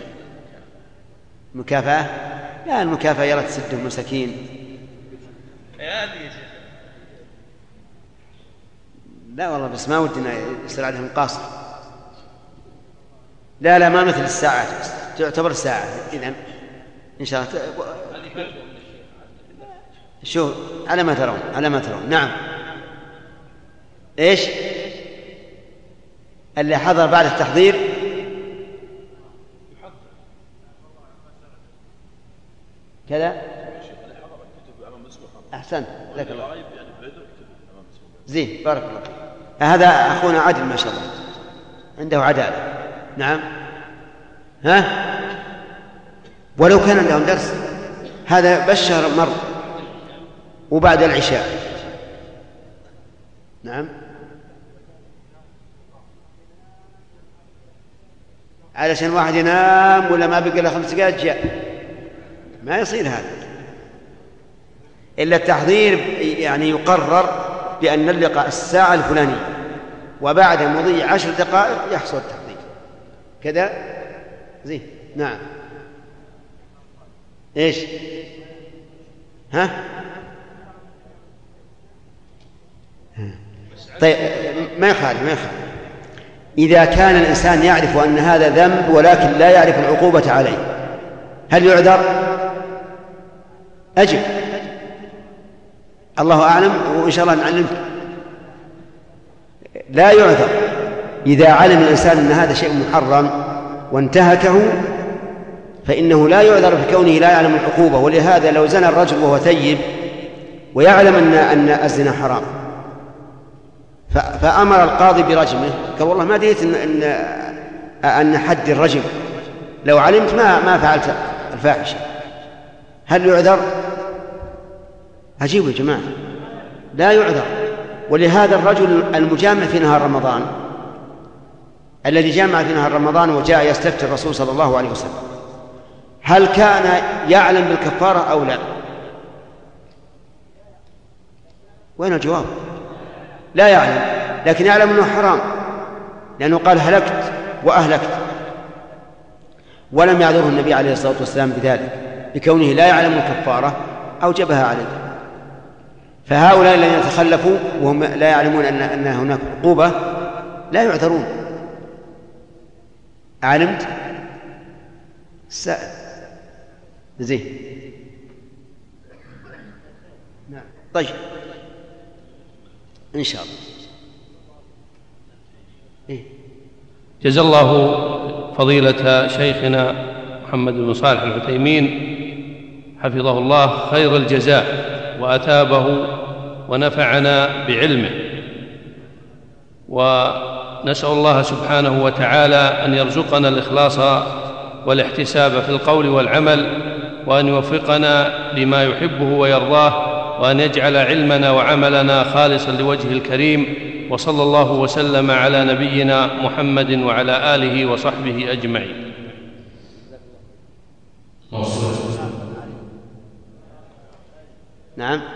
مكافأة. لا، المكافأة يرى تسده مساكين. لا والله، بس ما ودنا يصير عليهم قاصر. لا لا، ما مثل الساعات، تعتبر ساعة إذن إن شاء الله. شو على ما ترون على ما ترون. نعم. إيش اللي حضر بعد التحضير؟ كذا. أحسنت، لك الله. زين، بارك الله. هذا أخونا عادل ما شاء الله عنده عدالة. نعم. ها، ولو كان عندهم درس هذا بالشهر مر وبعد العشاء. نعم. علشان واحد ينام ولا ما بقى له خمس دقائق جاء، ما يصير هذا. إلا التحضير يعني يقرر بأن اللقاء الساعة الفلانية، وبعد مضي عشر دقائق يحصل التحضير كذا. زين. نعم. إيش؟ ها؟ طيب، ما يخالف ما يخالف إذا كان الإنسان يعرف أن هذا ذنب ولكن لا يعرف العقوبة عليه، هل يعذر؟ أجب. الله أعلم، وإن شاء الله نعلمك. لا فإنه لا يعذر بكونه لا يعلم العقوبة. ولهذا لو زنى الرجل وهو ثيب ويعلم أن أن الزنا حرام فأمر القاضي برجمه، قال والله ما دريت أن أن حد الرجم، لو علمت ما ما فعلت الفاحشة، هل يعذر؟ عجيب يا جماعة، لا يعذر. ولهذا الرجل المجامع في نهار رمضان الذي جامع في نهار رمضان وجاء يستفتي الرسول صلى الله عليه وسلم، هل كان يعلم بالكفارة أو لا؟ وين الجواب؟ لا يعلم، لكن يعلم أنه حرام، لأنه قال هلكت وأهلكت، ولم يعذره النبي عليه الصلاة والسلام بذلك، بكونه لا يعلم الكفارة أوجبها عليه. فهؤلاء الذين يتخلفوا وهم لا يعلمون أن, أن هناك عقوبة لا يعذرون. علمت؟ سأل زين. نعم طيب إن شاء الله. إيه؟ جزا الله فضيلة شيخنا محمد بن صالح العثيمين حفظه الله خير الجزاء وأثابه ونفعنا بعلمه، ونسأل الله سبحانه وتعالى أن يرزقنا الإخلاص والاحتساب في القول والعمل، وأن يوفقنا لما يحبه ويرضاه، وأن يجعل علمنا وعملنا خالصا لوجهه الكريم. وصلى الله وسلم على نبينا محمد وعلى آله وصحبه أجمعين. نعم.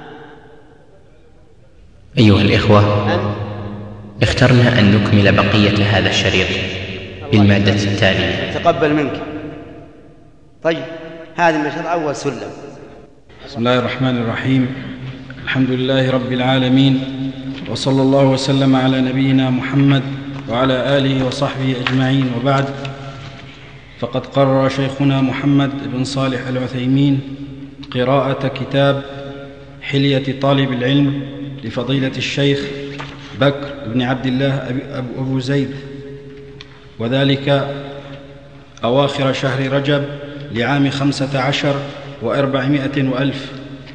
أيها الإخوة، اخترنا أن نكمل بقية هذا الشريط بالمادة التالية. تقبل منك. طيب هذا المشهد أول سلم. بسم الله الرحمن الرحيم. الحمد لله رب العالمين، وصلى الله وسلم على نبينا محمد وعلى آله وصحبه أجمعين، وبعد. فقد قرر شيخنا محمد بن صالح العثيمين قراءة كتاب حلية طالب العلم لفضيلة الشيخ بكر بن عبد الله أبو زيد، وذلك أواخر شهر رجب لعام خمسة عشر وأربعمائة وألف.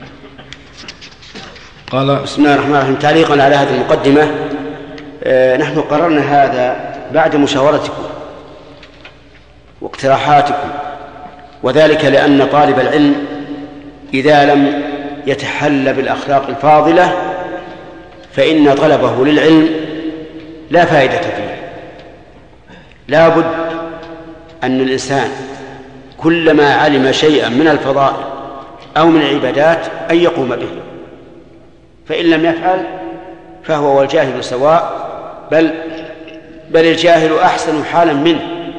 قال بسم الله الرحمن الرحيم. تعليقا على هذه المقدمة، آه نحن قررنا هذا بعد مشاورتكم واقتراحاتكم، وذلك لأن طالب العلم إذا لم يتحلى بالأخلاق الفاضلة فإن طلبه للعلم لا فائدة فيه. لا بد أن الإنسان كلما علم شيئا من الفضائل أو من العبادات أن يقوم به، فإن لم يفعل فهو والجاهل سواء، بل بل الجاهل أحسن حالا منه،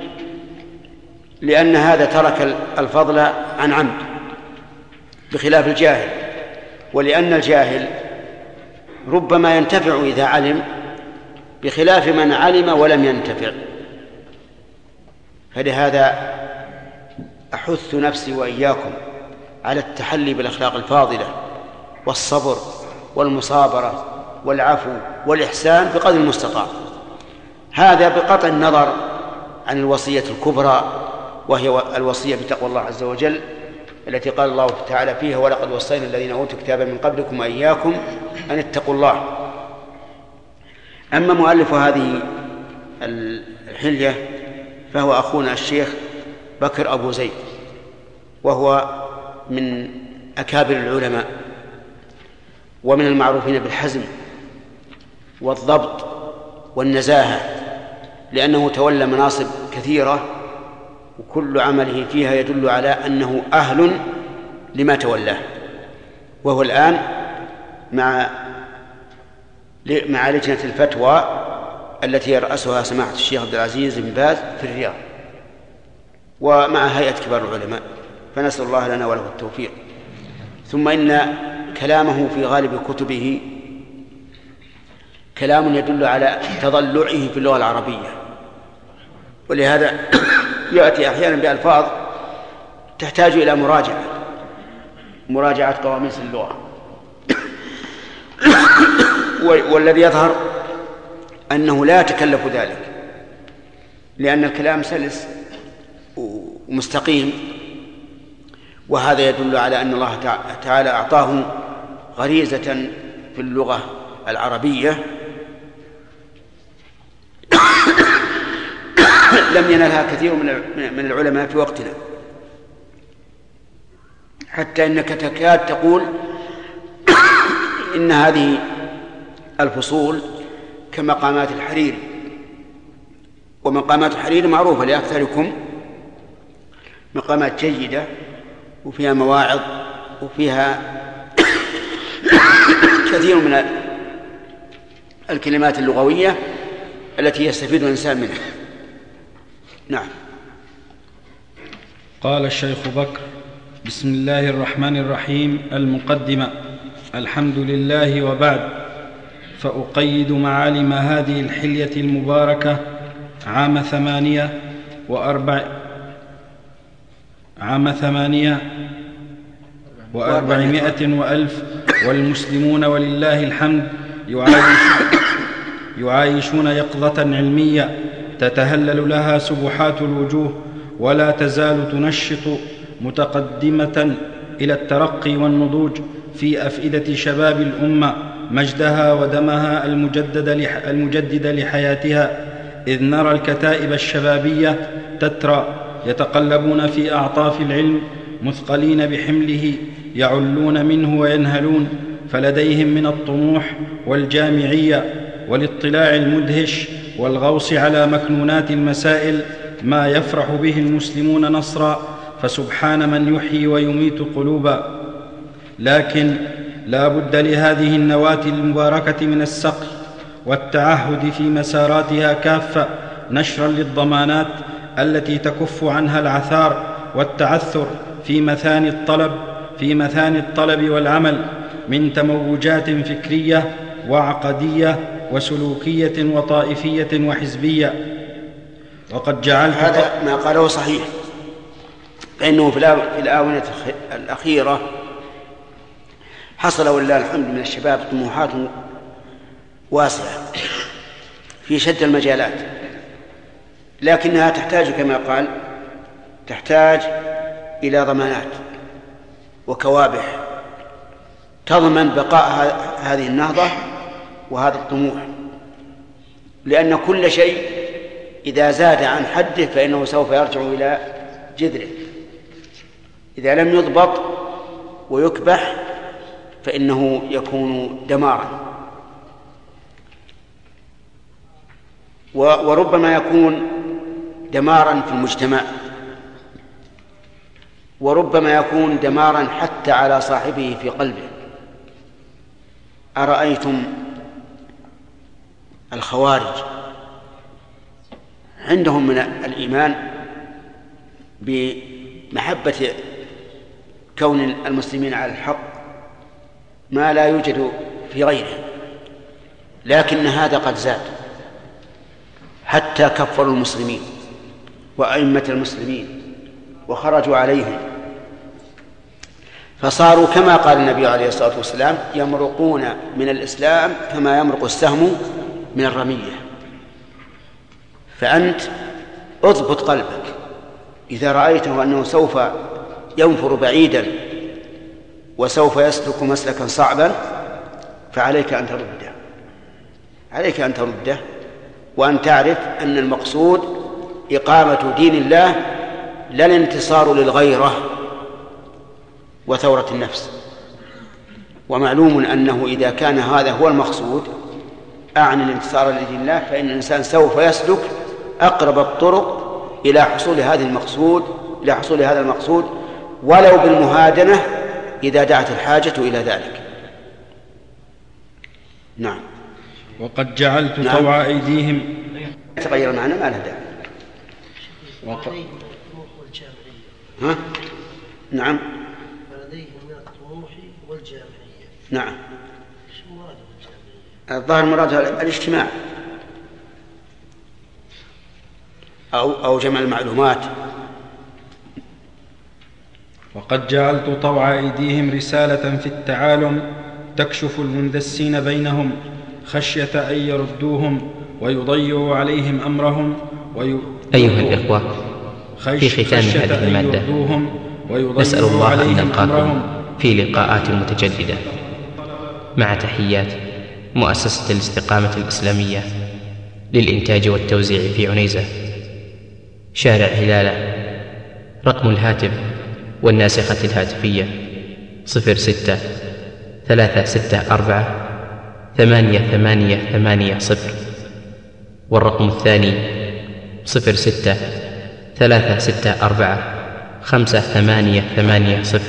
لأن هذا ترك الفضل عن عمد بخلاف الجاهل. ولأن الجاهل ربما ينتفع إذا علم بخلاف من علم ولم ينتفع. فلهذا أحث نفسي وإياكم على التحلي بالأخلاق الفاضلة والصبر والمصابرة والعفو والإحسان بقدر المستطاع، هذا بقطع النظر عن الوصية الكبرى وهي الوصية بتقوى الله عز وجل، التي قال الله تعالى فيها: ولقد وصينا الذين أوتوا الكتاب من قبلكم وإياكم أن اتقوا الله. أما مؤلف هذه الحلية فهو أخونا الشيخ بكر أبو زيد، وهو من أكابر العلماء ومن المعروفين بالحزم والضبط والنزاهة، لأنه تولى مناصب كثيرة وكل عمله فيها يدل على أنه أهل لما تولاه. وهو الآن مع مع لجنة الفتوى التي يرأسها سماحة الشيخ عبد العزيز بن باز في الرياض، ومع هيئة كبار العلماء، فنسأل الله لنا وله التوفيق. ثم إن كلامه في غالب كتبه كلام يدل على تضلعه في اللغة العربية، ولهذا يأتي أحيانا بألفاظ تحتاج إلى مراجعة مراجعة قواميس اللغة. والذي يظهر أنه لا يتكلف ذلك، لأن الكلام سلس ومستقيم وهذا يدل على أن الله تعالى أعطاه غريزة في اللغة العربية لم ينلها كثير من العلماء في وقتنا، حتى إنك تكاد تقول إن هذه الفصول كمقامات الحرير، ومقامات الحرير معروفة لأكثركم، مقامات جيدة وفيها مواعظ وفيها كثير من الكلمات اللغوية التي يستفيد الإنسان منها. نعم. قال الشيخ بكر: بسم الله الرحمن الرحيم. المقدمة. الحمد لله وبعد، فأقيد معالم هذه الحلية المباركة عام ثمانية وأربع عام ثمانية وأربعمائة وألف، والمسلمون ولله الحمد يعايشون يقظة علمية تتهلل لها سبحات الوجوه، ولا تزال تنشط متقدمة إلى الترقي والنضوج في أفئدة شباب الأمة مجدها ودمها المجدد, لح المجدد لحياتها، إذ نرى الكتائب الشبابية تترى يتقلبون في أعطاف العلم مثقلين بحمله، يعلون منه وينهلون، فلديهم من الطموح والجامعية والاطلاع المدهش والغوص على مكنونات المسائل ما يفرح به المسلمون نصرا، فسبحان من يحيي ويميت قلوبا. لكن لا بد لهذه النواة المباركة من السقي والتعهد في مساراتها كافة، نشرا للضمانات التي تكف عنها العثار والتعثر في مثاني الطلب في مثاني الطلب والعمل من تموجات فكرية وعقدية وسلوكية وطائفية وحزبية. وقد جعلت هذا ما قاله صحيح، فإنه في الآونة الأخيرة حصل ولله الحمد من الشباب طموحات واسعة في شتى المجالات، لكنها تحتاج كما قال تحتاج إلى ضمانات وكوابح تضمن بقاء هذه النهضة وهذا الطموح، لأن كل شيء إذا زاد عن حده فإنه سوف يرجع إلى جذره، إذا لم يضبط ويكبح فإنه يكون دمارا. وربما يكون دمارا في المجتمع، وربما يكون دمارا حتى على صاحبه في قلبه. أرأيتم الخوارج عندهم من الإيمان بمحبة كون المسلمين على الحق ما لا يوجد في غيره، لكن هذا قد زاد حتى كفروا المسلمين وأئمة المسلمين وخرجوا عليهم، فصاروا كما قال النبي عليه الصلاة والسلام يمرقون من الإسلام كما يمرق السهم من الرمية. فأنت اضبط قلبك، إذا رأيته أنه سوف ينفر بعيدا وسوف يسلك مسلكا صعبا فعليك أن ترده، عليك أن ترده وأن تعرف أن المقصود إقامة دين الله لا الانتصار للغيرة وثورة النفس. ومعلوم أنه إذا كان هذا هو المقصود أعني الانتصار لدين الله فإن الإنسان سوف يسلك أقرب الطرق إلى حصول هذا المقصود إلى حصول هذا المقصود ولو بالمهادنة إذا دعت الحاجة إلى ذلك. نعم. وقد جعلت نعم. طوع أيديهم تغير معنا ما له داعي. وق... ها؟ نعم. فلديهم من الطموح والجامعية. نعم. شو مراد بالجامعية؟ الظاهر مراد الاجتماع أو أو جمع المعلومات. وقد جعلت طوع أيديهم رسالة في التعالم تكشف المندسين بينهم خشية أن يردوهم ويضيعوا عليهم أمرهم وي... أيها الإخوة، في ختام هذه المادة نسأل ويضيق الله أن عليهم نلقاكم أمرهم. في لقاءات متجددة. مع تحيات مؤسسة الاستقامة الإسلامية للإنتاج والتوزيع في عنيزة، شارع هلالة. رقم الهاتف والناسخة الهاتفية صفر ستة ثلاثة ستة أربعة ثمانية ثمانية ثمانية صفر، والرقم الثاني صفر ستة ثلاثة ستة أربعة خمسة ثمانية ثمانية صفر،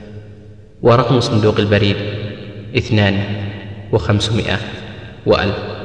ورقم صندوق البريد اثنان وخمسمائة وألف.